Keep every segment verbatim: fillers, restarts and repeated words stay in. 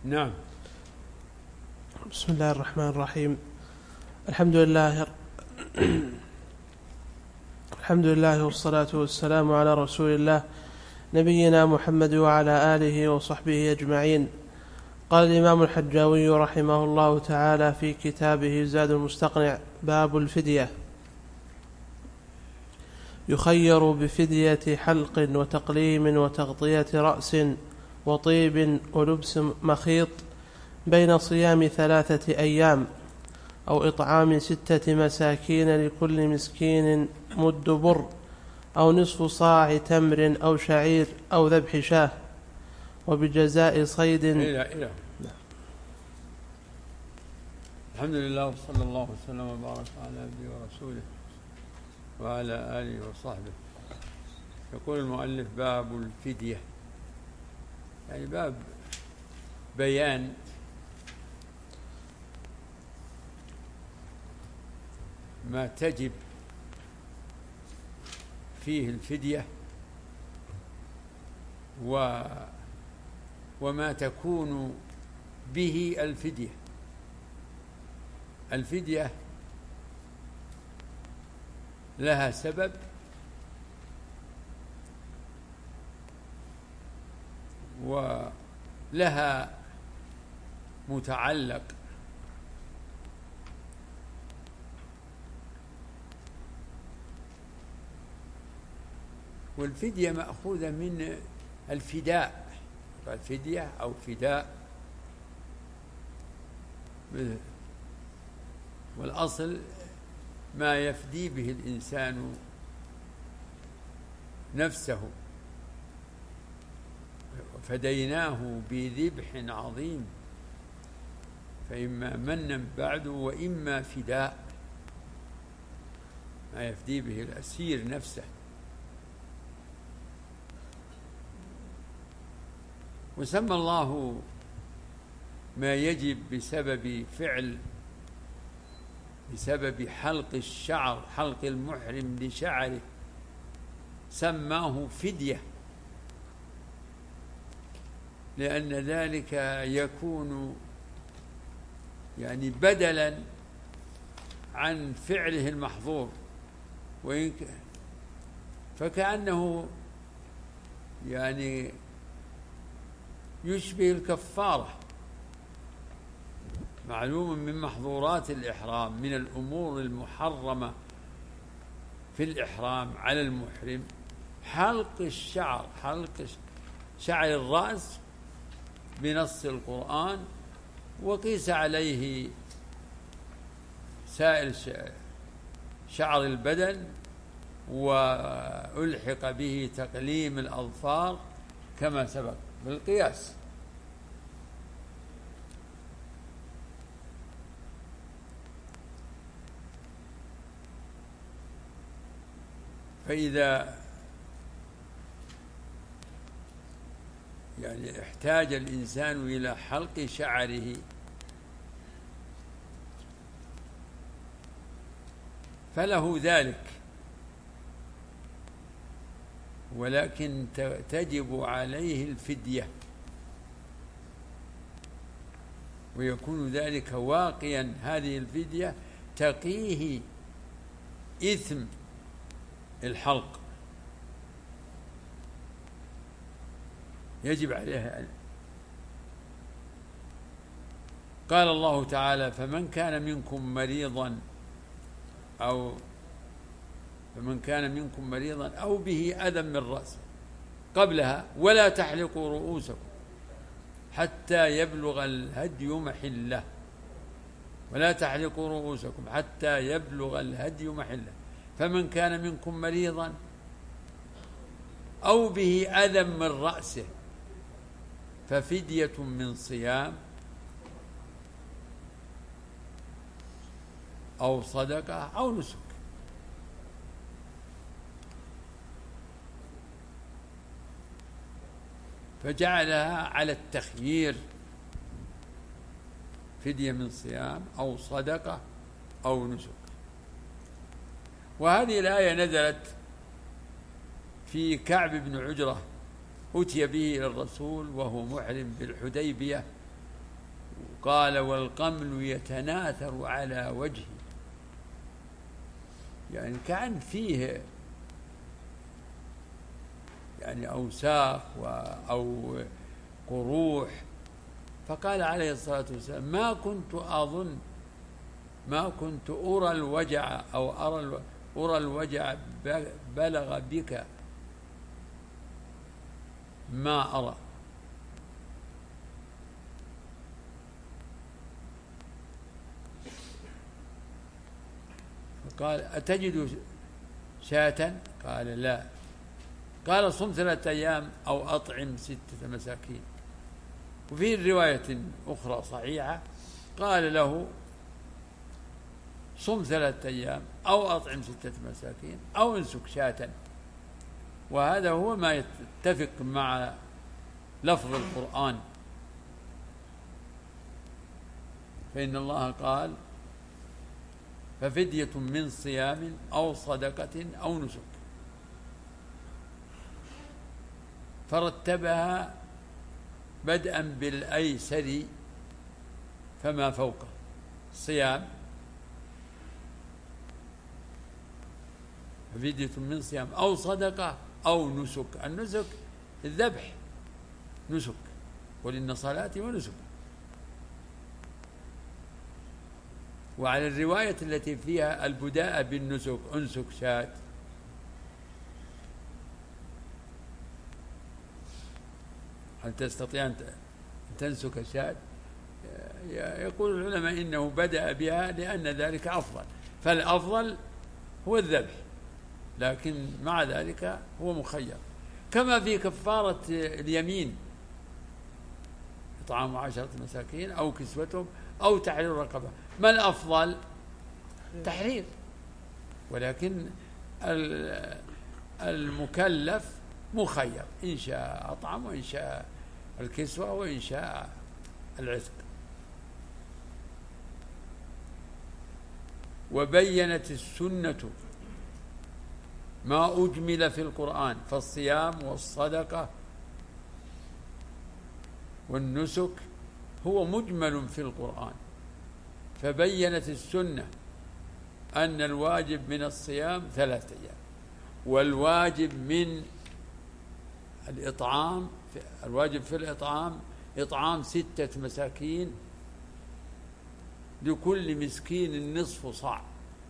نعم. بسم الله الرحمن الرحيم. الحمد لله الحمد لله والصلاة والسلام على رسول الله نبينا محمد وعلى آله وصحبه أجمعين. قال الإمام الحجاوي رحمه الله تعالى في كتابه زاد المستقنع: باب الفدية. يخير بفدية حلق وتقليم وتغطية رأس وطيب ولبس مخيط بين صيام ثلاثة أيام أو إطعام ستة مساكين لكل مسكين مد بر أو نصف صاع تمر أو شعير أو ذبح شاه، وبجزاء صيد. إلى إلى الحمد لله وصلى الله وسلم وبارك على نبيه ورسوله وعلى آله وصحبه. يقول المؤلف: باب الفدية، يعني باب بيان ما تجب فيه الفدية و وما تكون به الفدية. الفدية لها سبب ولها متعلق، والفدية مأخوذة من الفداء، الفدية أو فداء، والأصل ما يفدي به الإنسان نفسه. فديناه بذبح عظيم، فإما منا بعد وإما فداء، ما يفدي به الأسير نفسه. وسمى الله ما يجب بسبب فعل بسبب حلق الشعر، حلق المحرم لشعره، سماه فدية، لأن ذلك يكون يعني بدلا عن فعله المحظور، وإن فكأنه يعني يشبه الكفارة. معلوم من محظورات الإحرام، من الأمور المحرمة في الإحرام على المحرم حلق الشعر، حلق شعر الرأس بنص القرآن، وقيس عليه سائر شعر البدن، وألحق به تقليم الأظفار كما سبق بالقياس. فإذا يعني احتاج الإنسان إلى حلق شعره فله ذلك، ولكن تجب عليه الفدية، ويكون ذلك واقيا. هذه الفدية تقيه إثم الحلق، يجب عليها. قال الله تعالى: فمن كان منكم مريضا أو فمن كان منكم مريضا أو به أذى من رأسه، قبلها: ولا تحلقوا رؤوسكم حتى يبلغ الهدي محله، ولا تحلقوا رؤوسكم حتى يبلغ الهدي محله. فمن كان منكم مريضا أو به أذى من رأسه ففدية من صيام أو صدقة أو نسك. فجعلها على التخيير: فدية من صيام أو صدقة أو نسك. وهذه الآية نزلت في كعب بن عجرة، أتي به إلى الرسول وهو محرم بالحديبية، قال والقمل يتناثر على وجهه، يعني كأن فيه يعني أوساخ أو قروح. فقال عليه الصلاة والسلام ما كنت أظن ما كنت أرى الوجع أو أرى أرى الوجع بلغ بك ما أرى. فقال أتجد شاة؟ قال لا. قال صم ثلاثة أيام أو أطعم ستة مساكين. وفي رواية أخرى صحيحة قال له صم ثلاثة أيام أو أطعم ستة مساكين أو انسك شاة. وهذا هو ما يتفق مع لفظ القرآن، فإن الله قال ففدية من صيام أو صدقة أو نسك، فرتبها بدءا بالأيسر فما فوقه، صيام ففدية من صيام أو صدقة أو نسك. النسك الذبح نسك، قل إن صلاتي ونسك. وعلى الرواية التي فيها البداء بالنسك أنسك شاة، هل تستطيع أن تنسك شاة؟ يقول العلماء إنه بدأ بها لأن ذلك أفضل، فالأفضل هو الذبح، لكن مع ذلك هو مخير. كما في كفارة اليمين إطعام عشرة مساكين أو كسوتهم أو تحرير رقبة. ما الأفضل؟ تحرير، ولكن المكلف مخير، إن شاء أطعم وإن شاء الكسوة وإن شاء العتق. وبينت السنة ما أجمل في القرآن، فالصيام والصدقة والنسك هو مجمل في القرآن، فبينت السنة أن الواجب من الصيام ثلاثة أيام، والواجب من الإطعام الواجب في الإطعام إطعام ستة مساكين لكل مسكين نصف صاع.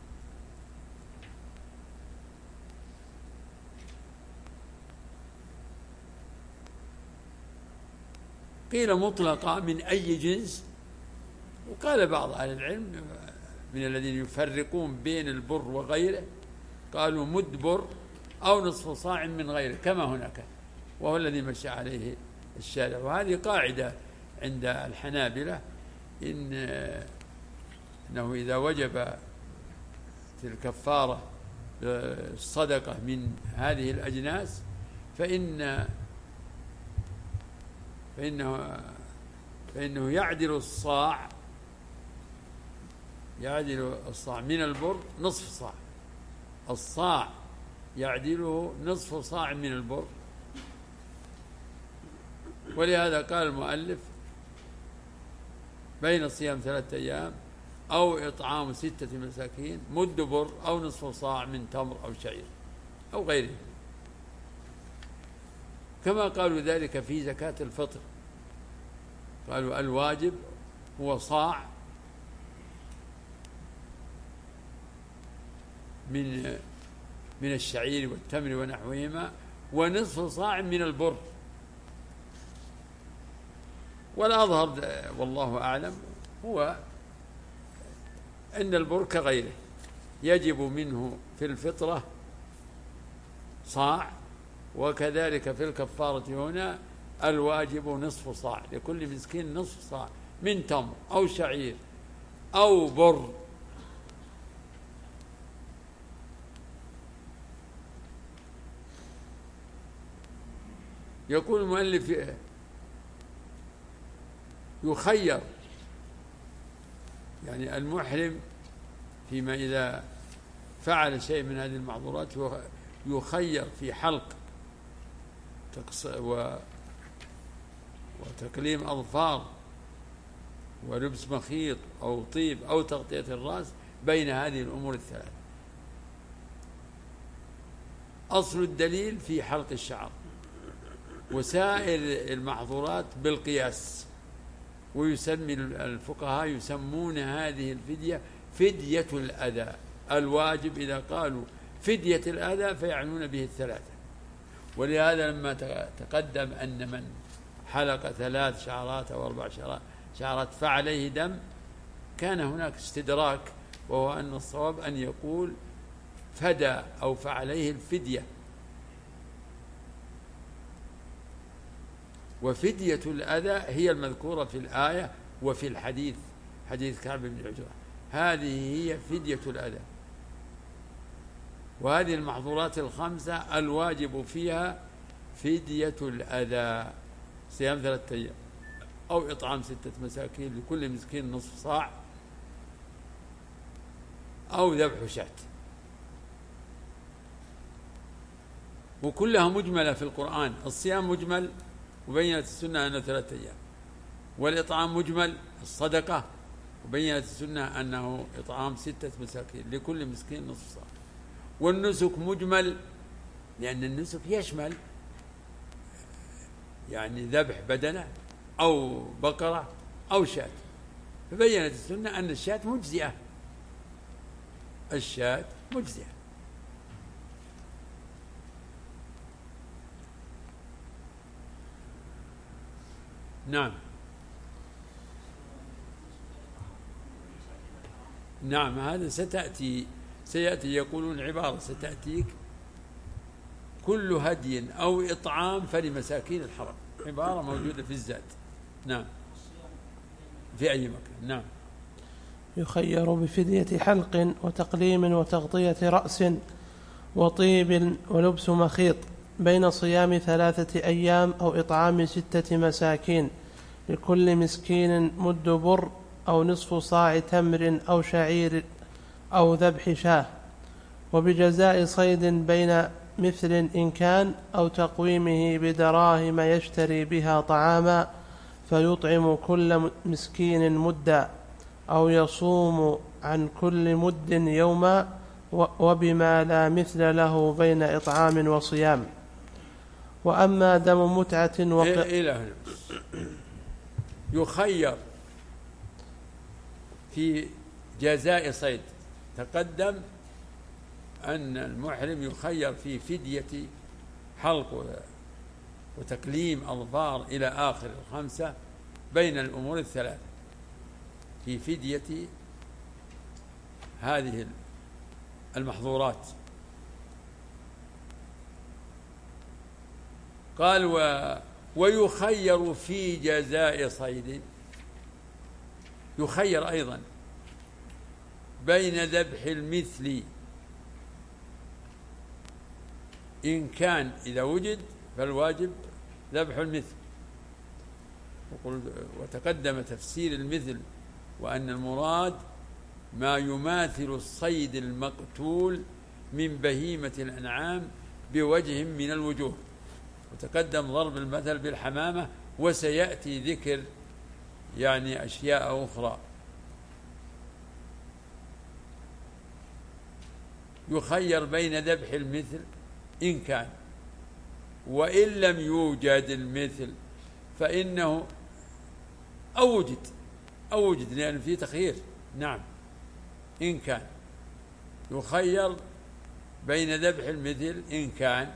قيل مطلقة من أي جنس، وقال بعض أهل العلم من الذين يفرقون بين البر وغيره قالوا مد بر أو نصف صاع من غيره كما هناك، وهو الذي مشى عليه الشارع. وهذه قاعدة عند الحنابلة، إن أنه إذا وجب الكفارة الصدقة من هذه الأجناس فإن فإنه فإنه يعدل الصاع يعدل الصاع من البر نصف صاع، الصاع يعدله نصف صاع من البر. ولهذا قال المؤلف بين صيام ثلاثة أيام أو إطعام ستة مساكين مد بر أو نصف صاع من تمر أو شعير أو غيره، كما قالوا ذلك في زكاة الفطر، قالوا الواجب هو صاع من من الشعير والتمر ونحوهما ونصف صاع من البر. والأظهر والله أعلم هو أن البر كغيره يجب منه في الفطرة صاع، وكذلك في الكفارة هنا الواجب نصف صاع لكل مسكين، نصف صاع من تمر أو شعير أو بر. يقول المؤلف يخير، يعني المحرم فيما إذا فعل شيء من هذه المحظورات يخير في حلق وتكليم أظفار ولبس مخيط أو طيب أو تغطية الرأس بين هذه الأمور الثلاث. أصل الدليل في حلق الشعر، وسائر المحظورات بالقياس. ويسمي الفقهاء يسمون هذه الفدية فدية الأذى الواجب. إذا قالوا فدية الأذى فيعنون به الثلاثة. ولهذا لما تقدم أن من حلق ثلاث شعرات أو أربع شعرات فعليه دم، كان هناك استدراك، وهو أن الصواب أن يقول فدى أو فعليه الفدية. وفدية الأذى هي المذكورة في الآية وفي الحديث، حديث كعب بن عجرة، هذه هي فدية الأذى. وهذه المحظورات الخمسة الواجب فيها فدية الأذى: صيام ثلاثة أيام، أو إطعام ستة مساكين لكل مسكين نصف صاع، أو ذبح شاة. وكلها مجملة في القرآن. الصيام مجمل وبينت السنة أنه ثلاثة أيام، والإطعام مجمل الصدقة وبينت السنة أنه إطعام ستة مساكين لكل مسكين نصف صاع. والنسك مجمل لأن النسك يشمل يعني ذبح بدنة أو بقرة أو شاة، فبينت السنة أن الشاة مجزئة، الشاة مجزئة. نعم نعم هذا ستأتي سيأتي يقولون عبارة ستأتيك: كل هدي أو إطعام فلمساكين الحرم، عبارة موجودة في الزاد. نعم في أي مكان. نعم. يخير بفدية حلق وتقليم وتغطية رأس وطيب ولبس مخيط بين صيام ثلاثة أيام أو إطعام ستة مساكين لكل مسكين مد بر أو نصف صاع تمر أو شعير أو ذبح شاه، وبجزاء صيد بين مثل إن كان، أو تقويمه بدراهم يشتري بها طعاما فيطعم كل مسكين مدا، أو يصوم عن كل مد يوما، وبما لا مثل له بين إطعام وصيام. وأما دم متعة وق... إلى هنا يخير في جزاء صيد. تقدم أن المحرم يخير في فدية حلق وتكليم أظفار إلى آخر الخمسة بين الأمور الثلاثة، في فدية هذه المحظورات. قال و ويخير في جزاء صيد، يخير أيضا بين ذبح المثل إن كان، إذا وجد فالواجب ذبح المثل. وتقدم تفسير المثل وأن المراد ما يماثل الصيد المقتول من بهيمة الأنعام بوجه من الوجوه. وتقدم ضرب المثل بالحمامة، وسيأتي ذكر يعني أشياء أخرى. يخير بين ذبح المثل إن كان، وإن لم يوجد المثل فإنه أو وجد أو وجد لأن فيه تخيير. نعم إن كان يخير بين ذبح المثل إن كان،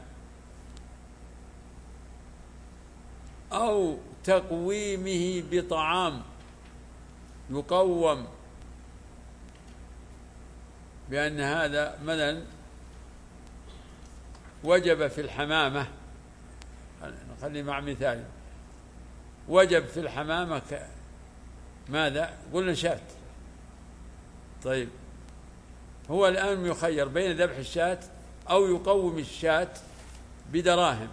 أو تقويمه بطعام يقوم، بأن هذا مثلا وجب في الحمامة، نخلي مع مثال، وجب في الحمامة ماذا؟ قلنا شاة. طيب هو الآن يخير بين ذبح الشاة أو يقوم الشاة بدراهم.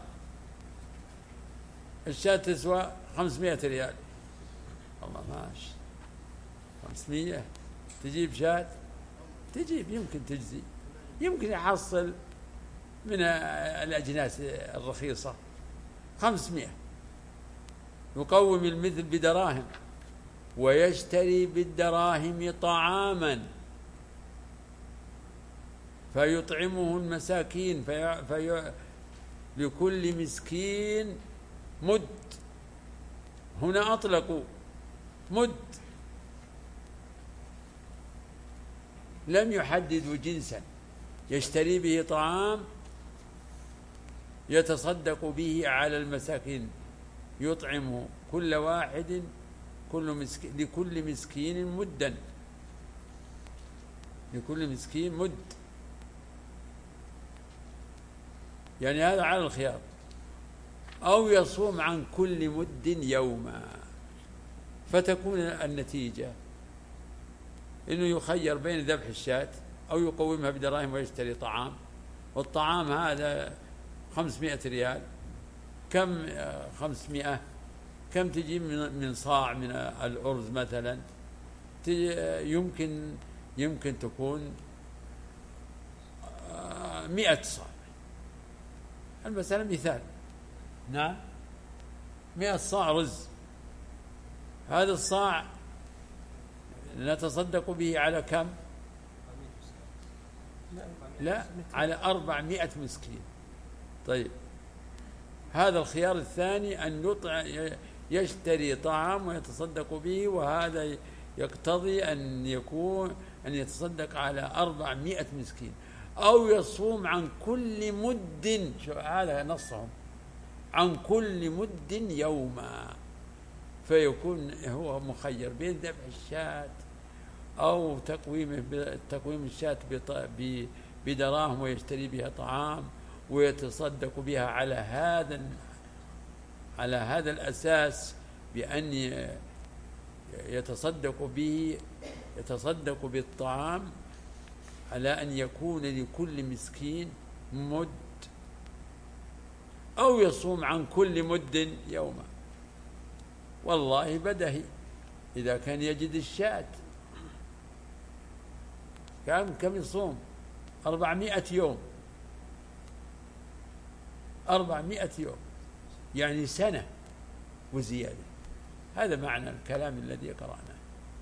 الشاة تسوى خمسمائة ريال، الله ماشي خمسمائة، تجيب شاة، تجيب يمكن تجزي، يمكن يحصل من الأجناس الرخيصة خمسمائة، يقوم المثل بدراهم ويشتري بالدراهم طعاما فيطعمه المساكين في في لكل مسكين مد. هنا أطلقوا مد، لم يحددوا جنسا. يشتري به طعام يتصدق به على المساكين، يطعم كل واحد كل مسكين لكل مسكين مدا، لكل مسكين مد، يعني هذا على الخيار. أو يصوم عن كل مد يوما، فتكون النتيجة إنه يخير بين ذبح الشاة أو يقومها بدراهم ويشتري طعام، والطعام هذا خمسمائة ريال. كم خمسمائة؟ كم تجي من صاع من الأرز مثلا؟ يمكن يمكن تكون مئة صاع. المسألة مثال. نعم، مئة صاع رز. هذا الصاع نتصدق به على كم؟ لا، على أربعمائة مسكين. طيب، هذا الخيار الثاني أن يطع يشتري طعام ويتصدق به، وهذا يقتضي أن يكون أن يتصدق على أربعمائة مسكين. أو يصوم عن كل مد، شو هذا نصهم، عن كل مد يوما، فيكون هو مخير بين ذبح الشاة أو تقويمه تقويم الشاة بدراهم ويشتري بها طعام ويتصدق بها على هذا على هذا الأساس، بأن يتصدق به يتصدق بالطعام على أن يكون لكل مسكين مد، أو يصوم عن كل مد يوما. والله بدهي إذا كان يجد الشاة كم كم يصوم؟ أربعمائة يوم، أربعمائة يوم يعني سنة وزيادة. هذا معنى الكلام الذي قرأناه.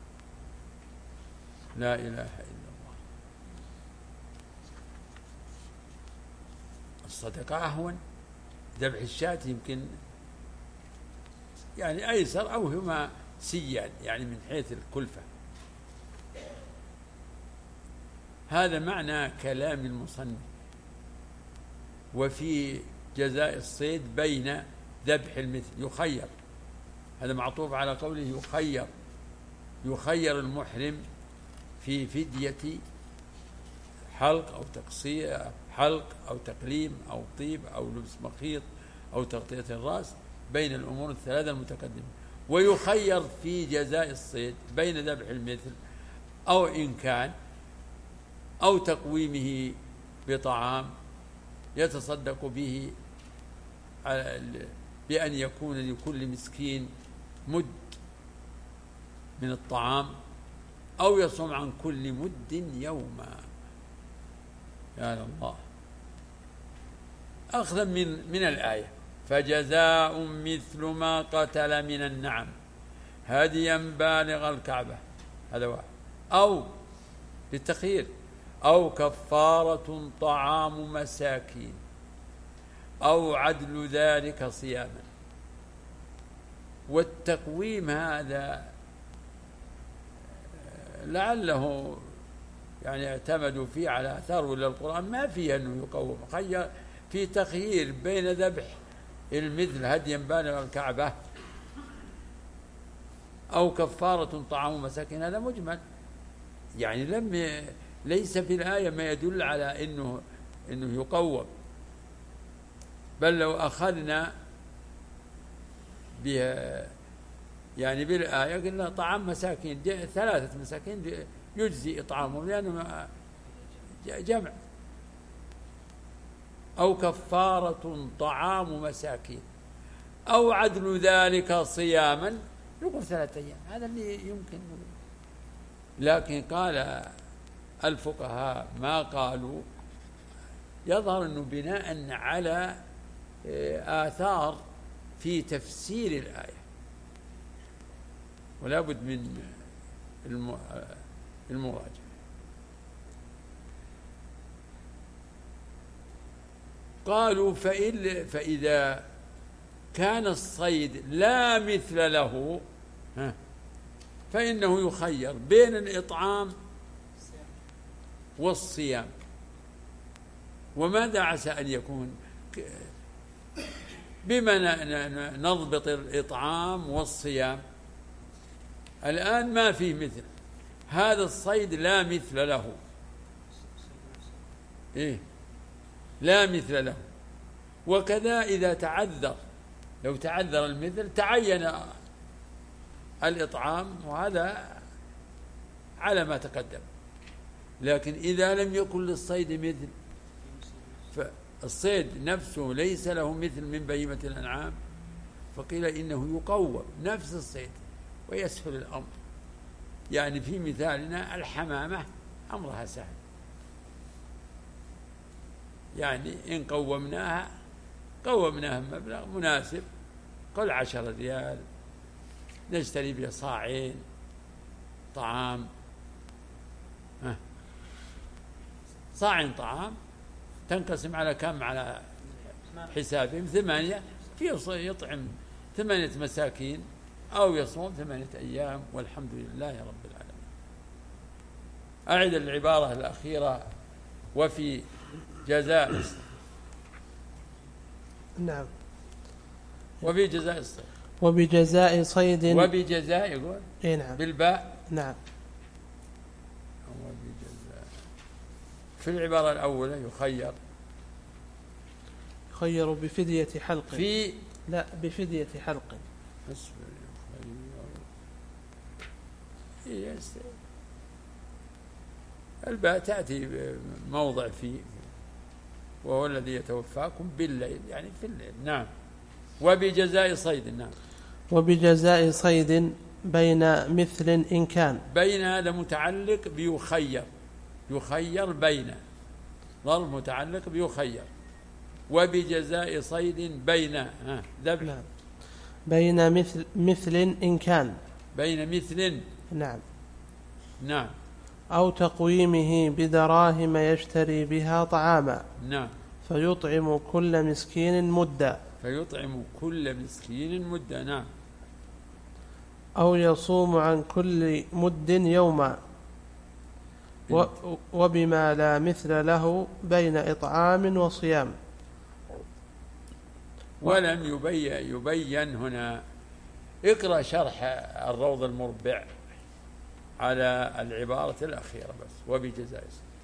لا إله إلا الله. الصدقة أهون، ذبح الشاة يمكن يعني أيسر، أو هما سيان يعني من حيث الكلفة. هذا معنى كلام المصنف. وفي جزاء الصيد بين ذبح المثل يخير، هذا معطوف على قوله يخير، يخير المحرم في فدية حلق أو تقصير، حلق أو تقليم أو طيب أو لبس مخيط أو تغطية الرأس بين الأمور الثلاثة المتقدمة. ويخير في جزاء الصيد بين ذبح المثل أو إن كان أو تقويمه بطعام يتصدق به بأن يكون لكل مسكين مد من الطعام، أو يصوم عن كل مد يوما. يا الله. أخذا من من الآية: فجزاء مثل ما قتل من النعم هديا بالغ الكعبة، هذا واحد، أو للتخيير، أو كفارة طعام مساكين، أو عدل ذلك صياما. والتقويم هذا لعله يعني اعتمدوا فيه على آثار، ولا القرآن ما فيه أنه يقوم، خير في تخيير بين ذبح المثل هديا بالغ الكعبة أو كفارة طعام مساكين. هذا مجمل، يعني لم ليس في الآية ما يدل على إنه إنه يقوم. بل لو أخذنا بها يعني بالآية قلنا طعام مساكين، ثلاثة مساكين يجزي إطعامهم لأنه جمع. أو كفارة طعام مساكين، أو عدل ذلك صياما، يقول ثلاثة أيام، هذا اللي يمكن. لكن قال الفقهاء ما قالوا، يظهر أنه بناء على آثار في تفسير الآية. ولا بد من المراجعة. قالوا فإن فإذا كان الصيد لا مثل له فإنه يخير بين الإطعام والصيام. وماذا عسى أن يكون؟ بما نضبط الإطعام والصيام؟ الآن ما فيه مثل هذا الصيد، لا مثل له. إيه؟ لا مثل له. وكذا إذا تعذر، لو تعذر المثل تعين الإطعام، وهذا على ما تقدم. لكن إذا لم يكن للصيد مثل، فالصيد نفسه ليس له مثل من بهيمة الأنعام، فقيل إنه يقوم نفس الصيد ويسهل الأمر. يعني في مثالنا الحمامة أمرها سهل، يعني إن قومناها قومناها مبلغ مناسب، قل عشرة ريال نشتري بها صاعين طعام، صاعين طعام تنقسم على كم؟ على حسابهم ثمانية، يطعم ثمانية مساكين أو يصوم ثمانية أيام، والحمد لله رب العالمين. أعد العبارة الأخيرة: وفي جزاء. نعم. وفي جزاء الصيد. وبجزاء صيد. وبجزاء يقول إيه نعم. بالباء. نعم. وبجزاء. في العبارة الأولى يخير. يخير بفدية حلق. في لا بفدية حلق. الباء تأتي موضع فيه، وهو الذي يتوفاكم بالليل، يعني في الليل. نعم. وبجزاء صيد. نعم. وبجزاء صيد بين مثل إن كان. بين هذا متعلق بيخير، يخير بين، ظرف متعلق بيخير. وبجزاء صيد بين ذبح. نعم. بين مثل مثل إن كان. بين مثل. نعم. نعم. أو تقويمه بدراهم يشتري بها طعاما. نعم. فيطعم كل مسكين مدا. فيطعم كل مسكين مدا. نعم. أو يصوم عن كل مد يوما، وبما لا مثل له بين إطعام وصيام. ولم يبين, يبين هنا. اقرأ شرح الروض المربع على العبارة الأخيرة بس. وبجزاء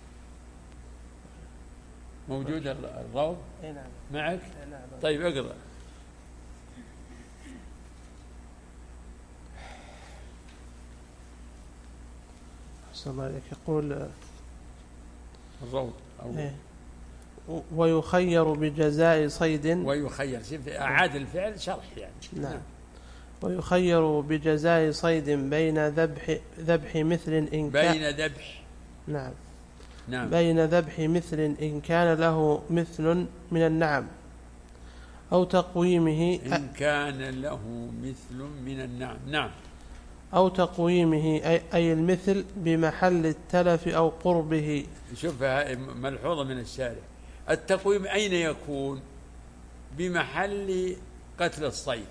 موجود الروض معك؟ طيب اقرأ. أحسن الله عليك. يقول الروض إيه. ويخير بجزاء صيد. ويخير أعاد الفعل شرح يعني. نعم. ويخير بجزاء صيد بين ذبح ذبح مثل إن كان. بين ذبح. نعم. نعم. بين ذبح مثل إن كان له مثل من النعم، أو تقويمه. إن كان له مثل من النعم. نعم. أو تقويمه أي المثل بمحل التلف أو قربه. شوف ملحوظة من الشارع. التقويم أين يكون؟ بمحل قتل الصيد.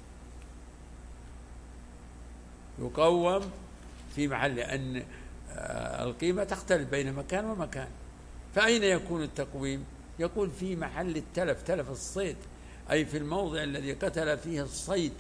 يقوم في محل أن القيمة تختلف بين مكان ومكان. فأين يكون التقويم؟ يكون في محل التلف، تلف الصيد، أي في الموضع الذي قتل فيه الصيد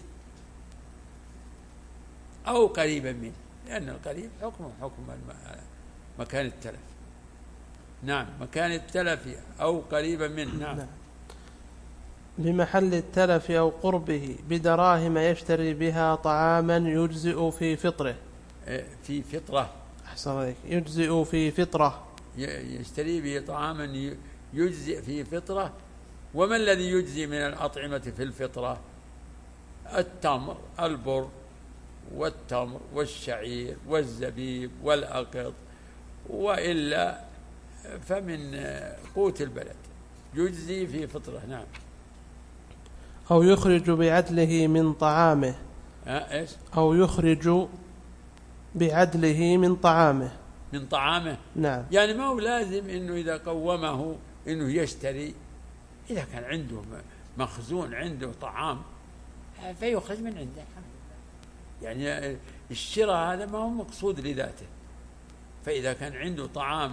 أو قريبا منه، لأن القريب حكمه حكم مكان التلف. نعم. مكان التلف أو قريبا منه. نعم. نعم. لمحل التلف أو قربه بدراهم يشتري بها طعاما يجزئ في فطره. في فطرة. أحسن عليك. يجزئ في فطرة. يشتري به طعاما يجزئ في فطرة. وما الذي يجزي من الأطعمة في الفطرة؟ التمر، البر والتمر والشعير والزبيب والأقط، وإلا فمن قوت البلد يجزي في فطرة. نعم. أو يخرج بعدله من طعامه. ها إيش؟ أو يخرج بعدله من طعامه. من طعامه. نعم. يعني ما هو لازم إنه إذا قومه إنه يشتري، إذا كان عنده مخزون عنده طعام فيخرج من عنده. يعني الشراء هذا ما هو مقصود لذاته، فإذا كان عنده طعام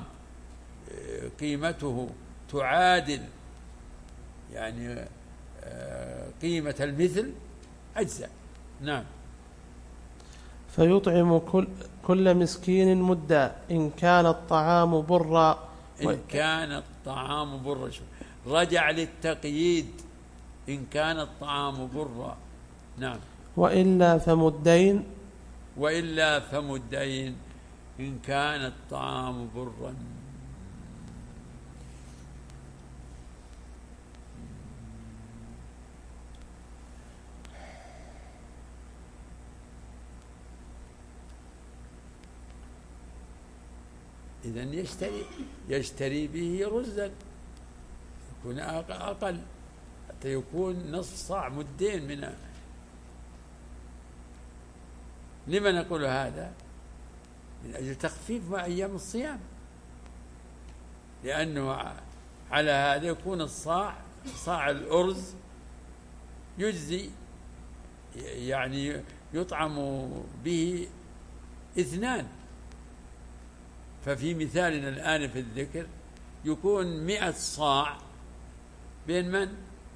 قيمته تعادل يعني قيمة المثل أجزاء. نعم. فيطعم كل, كل مسكين مدا إن كان الطعام برا. إن كان الطعام برا، رجع للتقييد، إن كان الطعام برا. نعم. وإلا فمدين. وإلا فمدين إن كان الطعام برا. إذن يشتري يشتري به رزا يكون أقل حتى يكون نصف صاع، مدين منه. لما نقول هذا؟ من أجل تخفيف مع أيام الصيام، لأنه على هذا يكون الصاع صاع الأرز يجزي، يعني يطعم به اثنان. ففي مثالنا الآن في الذكر يكون مئة صاع بين من؟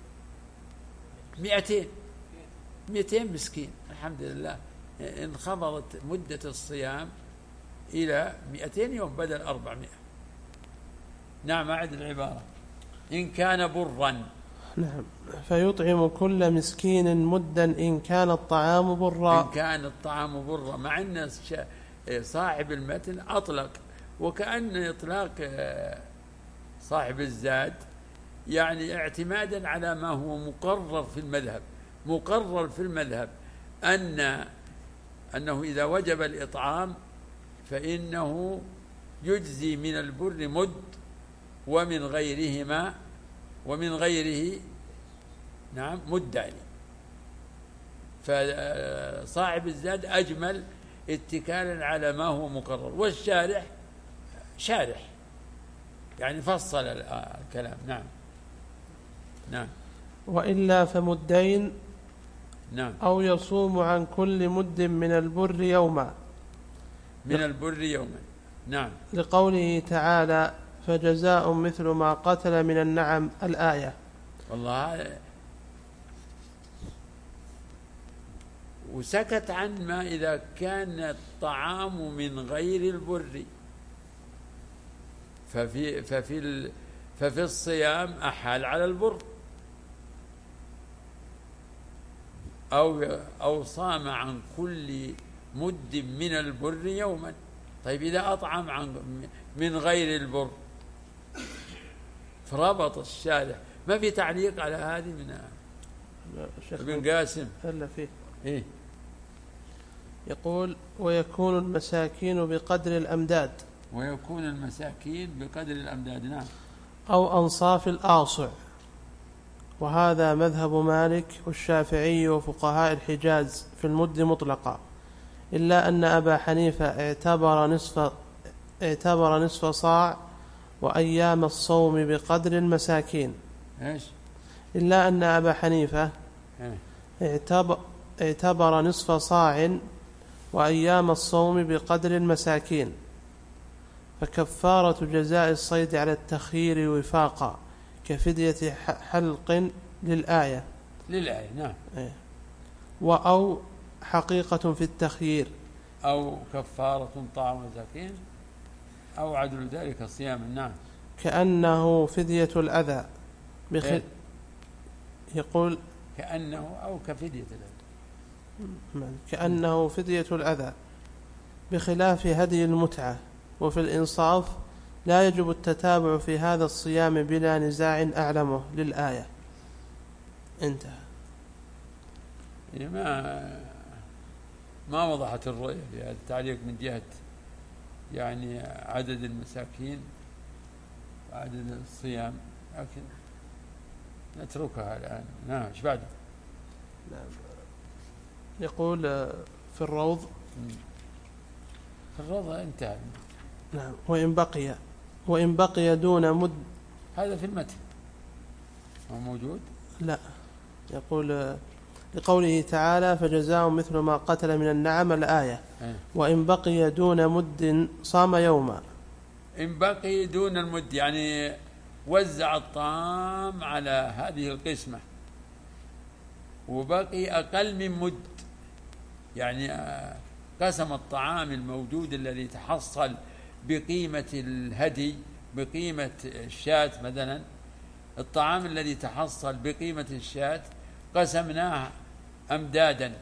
مئتين مئتين مسكين. الحمد لله انخفضت مدة الصيام إلى مئتين يوم بدل أربعمائة. نعم. أعد العبارة. إن كان برا. نعم. فيطعم كل مسكين مدا إن كان الطعام برا. إن كان الطعام برا، مع أن صاحب المتن أطلق، وكأن إطلاق صاحب الزاد يعني اعتمادا على ما هو مقرر في المذهب. مقرر في المذهب أن أنه إذا وجب الإطعام فإنه يجزي من البر مد، ومن غيرهما ومن غيره نعم مدان. فصاحب الزاد أجمل اتكالا على ما هو مقرر، والشارح شارح يعني فصل الكلام. نعم. نعم. وإلا فمدين. نعم. أو يصوم عن كل مد من البر يوما. من البر يوما. نعم. لقوله تعالى فجزاء مثل ما قتل من النعم، الآية. والله وسكت عن ما إذا كان الطعام من غير البر، ففي ففي ففي الصيام أحال على البر، أو أو صام عن كل مد من البر يوما. طيب إذا أطعم عن من غير البر فربط الشارع، ما في تعليق على هذه من ابن قاسم إلا فيه. إيه؟ يقول ويكون المساكين بقدر الأمداد. ويكون المساكين بقدر الأمداد. نعم. أو أنصاف الآصع، وهذا مذهب مالك والشافعي وفقهاء الحجاز في المد مطلقا، إلا أن أبا حنيفة اعتبر نصف اعتبر نصف صاع وأيام الصوم بقدر المساكين. إيش؟ إلا أن أبا حنيفة اعتبر, اعتبر نصف صاع وأيام الصوم بقدر المساكين، فكفارة جزاء الصيد على التخيير وفاقا كفدية حلق للآية. للآية. نعم. وأو حقيقة في التخيير، أو كفارة طعام مساكين، أو عدل ذلك صيام. نعم. كأنه فدية الأذى بخ... إيه؟ يقول كأنه أو كفدية الأذى، كأنه فدية الأذى بخلاف هدي المتعة. وفي الإنصاف لا يجب التتابع في هذا الصيام بلا نزاع أعلمه للآية. انتهى. ما ما وضحت الرؤية في هذا التعليق من جهة يعني عدد المساكين وعدد الصيام، لكن نتركها الآن. نعم. ايش بعد؟ نعم. يقول في الروض في الروض انتهى. نعم. وإن بقي وإن بقي دون مد. هذا في المتن هو موجود؟ لا، يقول لقوله تعالى فجزاء مثل ما قتل من النعم الآية. اه. وإن بقي دون مد صام يوما. إن بقي دون المد يعني وزع الطعام على هذه القسمة وبقي أقل من مد، يعني قسم الطعام الموجود الذي تحصل بقيمة الهدي بقيمة الشاة مثلا، الطعام الذي تحصل بقيمة الشاة قسمناه أمدادا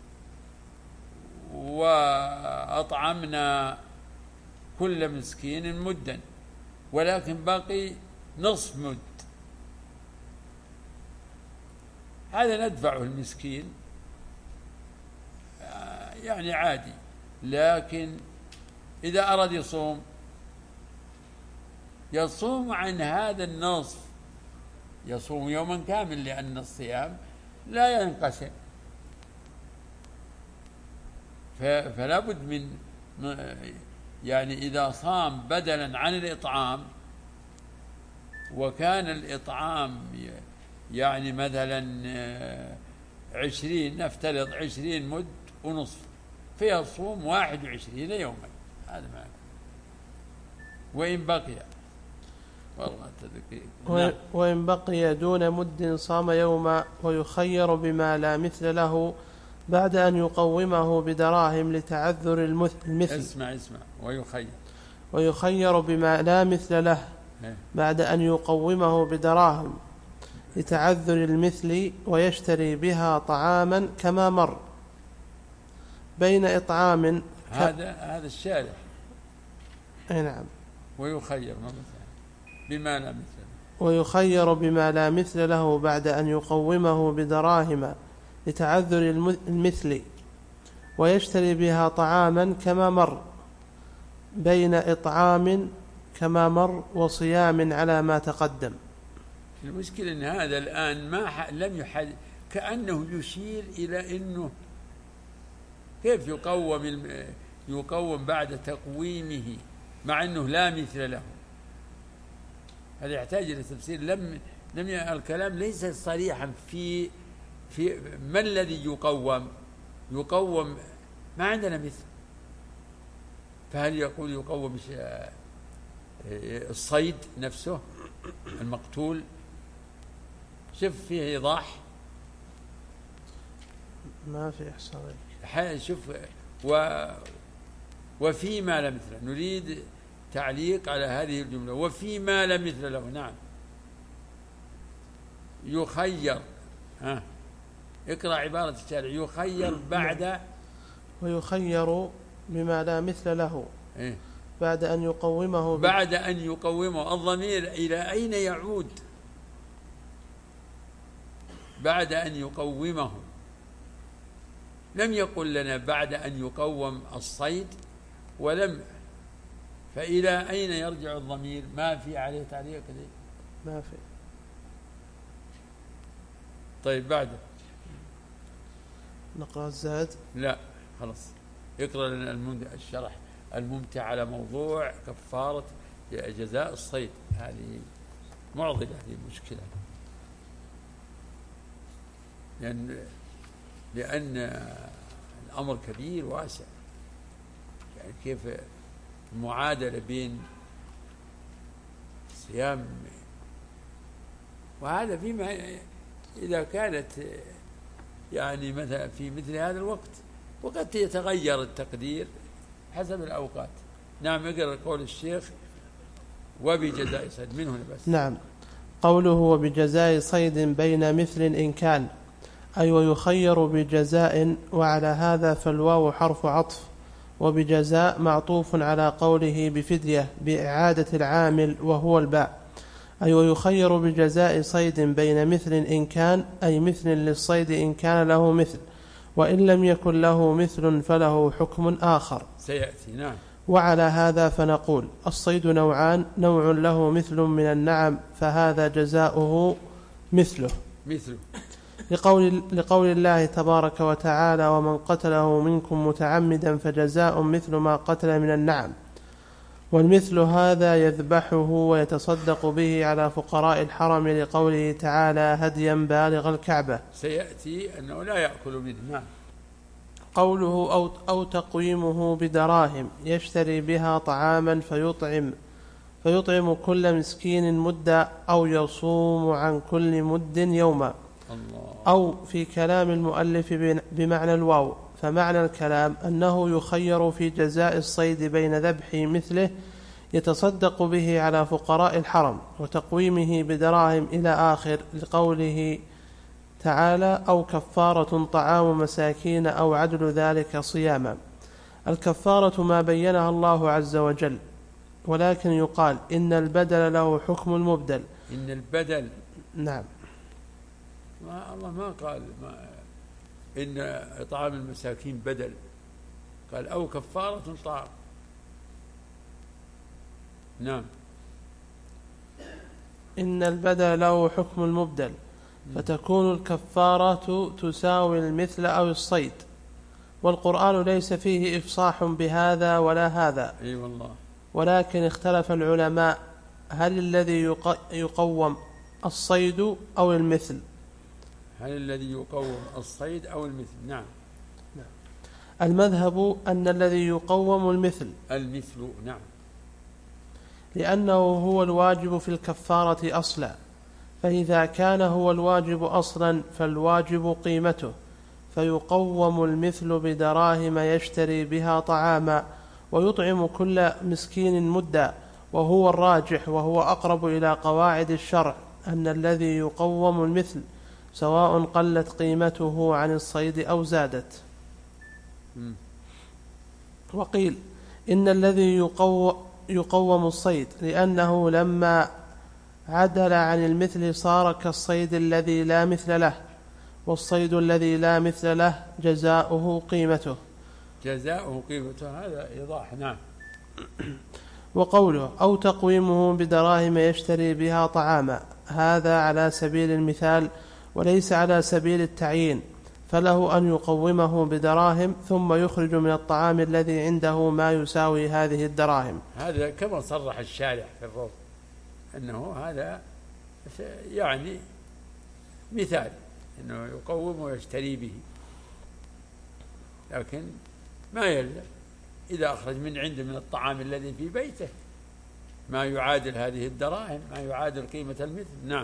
وأطعمنا كل مسكين مدا، ولكن باقي نصف مد، هذا ندفعه المسكين يعني عادي. لكن إذا أراد يصوم يصوم عن هذا النصف، يصوم يوما كامل لأن الصيام لا ينقسم، فلا بد من يعني إذا صام بدلا عن الإطعام وكان الإطعام يعني مثلا عشرين، نفترض عشرين مد ونصف، فيصوم واحد وعشرين يوما، هذا ما. وإن بقي والله نعم. وإن بقي دون مد صام يوما ويخير بما لا مثل له بعد أن يقومه بدراهم لتعذر المثل. اسمع اسمع ويخير ويخير بما لا مثل له بعد أن يقومه بدراهم لتعذر المثل ويشتري بها طعاما كما مر بين إطعام ك... هذا هذا الشارح. أي نعم. ويخير بما لا مثل له ويخير بما لا مثل له بعد أن يقومه بدراهم لتعذر المثل ويشتري بها طعاما كما مر بين إطعام كما مر وصيام على ما تقدم. المشكلة أن هذا الآن ما ح... لم يحد، كأنه يشير إلى أنه كيف يقوم الم... يقوم بعد تقويمه مع أنه لا مثل له. هذا يحتاج إلى تفسير. لم لم ي... الكلام ليس صريحا في في ما الذي يقوم. يقوم ما عندنا مثل، فهل يقول يقوم الصيد نفسه المقتول؟ شوف فيه إيضاح ما في إحصائية. شوف و وفيما لا مثل له، نريد تعليق على هذه الجملة وفيما لا مثل له. نعم. يخير، ها اقرأ عبارة الشارع. يخير بعد ويخير بما لا مثل له إيه؟ بعد أن يقومه بعد أن يقومه. الضمير إلى أين يعود؟ بعد أن يقومه. لم يقل لنا بعد أن يقوم الصيد ولم، فإلى أين يرجع الضمير؟ ما في عليه تعليق دي؟ ما في. طيب بعده نقرأ الزاد. لا خلاص، اقرأ لنا الشرح الممتع على موضوع كفارة جزاء الصيد. هذه معضلة، هذه مشكلة، لأن لأن الأمر كبير واسع. يعني كيف المعادلة بين صيام، وهذا فيما إذا كانت يعني مثلا في مثل هذا الوقت، وقد يتغير التقدير حسب الأوقات. نعم. اقرأ قول الشيخ وبجزاء صيد منه بس. نعم. قوله وبجزاء صيد بين مثل إن كان، أي ويخير بجزاء، وعلى هذا فالواو حرف عطف، وبجزاء معطوف على قوله بفدية بإعادة العامل وهو الباء، أي ويخير بجزاء صيد بين مثل إن كان، أي مثل للصيد إن كان له مثل، وإن لم يكن له مثل فله حكم آخر سيأتي. نعم. وعلى هذا فنقول الصيد نوعان، نوع له مثل من النعم فهذا جزاؤه مثله مثله لقول, لقول الله تبارك وتعالى: ومن قتله منكم متعمدا فجزاء مثل ما قتل من النعم. والمثل هذا يذبحه ويتصدق به على فقراء الحرم، لقوله تعالى: هديا بالغ الكعبة. سيأتي أنه لا يأكل منه. نعم. قوله أو, أو تقويمه بدراهم يشتري بها طعاما فيطعم فيطعم كل مسكين مدا أو يصوم عن كل مد يوما. الله. أو في كلام المؤلف بمعنى الواو، فمعنى الكلام أنه يخير في جزاء الصيد بين ذبح مثله يتصدق به على فقراء الحرم وتقويمه بدراهم إلى آخر، لقوله تعالى: أو كفارة طعام مساكين أو عدل ذلك صياما. الكفارة ما بينها الله عز وجل، ولكن يقال إن البدل له حكم المبدل. إن البدل. نعم. ما الله ما قال ما إن إطعام المساكين بدل، قال أو كفارة طعام. نعم. إن البدل له حكم المبدل، فتكون الكفارة تساوي المثل أو الصيد، والقرآن ليس فيه إفصاح بهذا ولا هذا. أي والله. ولكن اختلف العلماء هل الذي يقوم الصيد أو المثل؟ هل الذي يقوم الصيد أو المثل؟ نعم. المذهب أن الذي يقوم المثل. المثل. نعم. لأنه هو الواجب في الكفارة أصلا، فإذا كان هو الواجب أصلا فالواجب قيمته، فيقوم المثل بدراهم يشتري بها طعاما ويطعم كل مسكين مدا. وهو الراجح وهو أقرب إلى قواعد الشرع أن الذي يقوم المثل سواء قلت قيمته عن الصيد أو زادت. م. وقيل إن الذي يقو يقوم الصيد لأنه لما عدل عن المثل صار كالصيد الذي لا مثل له، والصيد الذي لا مثل له جزاؤه قيمته. جزاؤه قيمته، هذا إيضاح. نعم. وقوله أو تقويمه بدراهم يشتري بها طعاما، هذا على سبيل المثال وليس على سبيل التعيين، فله أن يقومه بدراهم ثم يخرج من الطعام الذي عنده ما يساوي هذه الدراهم. هذا كما صرح الشارح في الروض أنه هذا يعني مثال أنه يقوم ويشتري به، لكن ما يلزم إذا أخرج من عنده من الطعام الذي في بيته ما يعادل هذه الدراهم، ما يعادل قيمة المثل. نعم.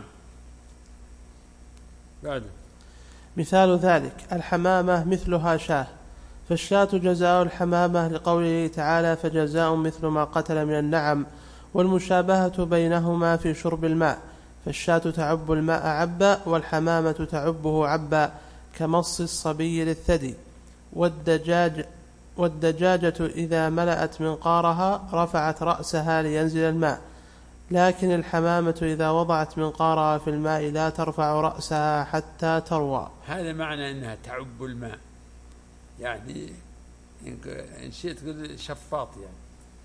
بعد مثال ذلك الحمامة مثلها شاه، فالشاة جزاء الحمامة، لقوله تعالى: فجزاء مثل ما قتل من النعم. والمشابهة بينهما في شرب الماء، فالشاة تعب الماء عبا والحمامة تعبه عبا، كمص الصبي للثدي. والدجاج والدجاجة إذا ملأت منقارها رفعت رأسها لينزل الماء، لكن الحمامة إذا وضعت منقارها في الماء لا ترفع رأسها حتى تروى. هذا معنى أنها تعب الماء، يعني إن شئت تقول شفاط يعني.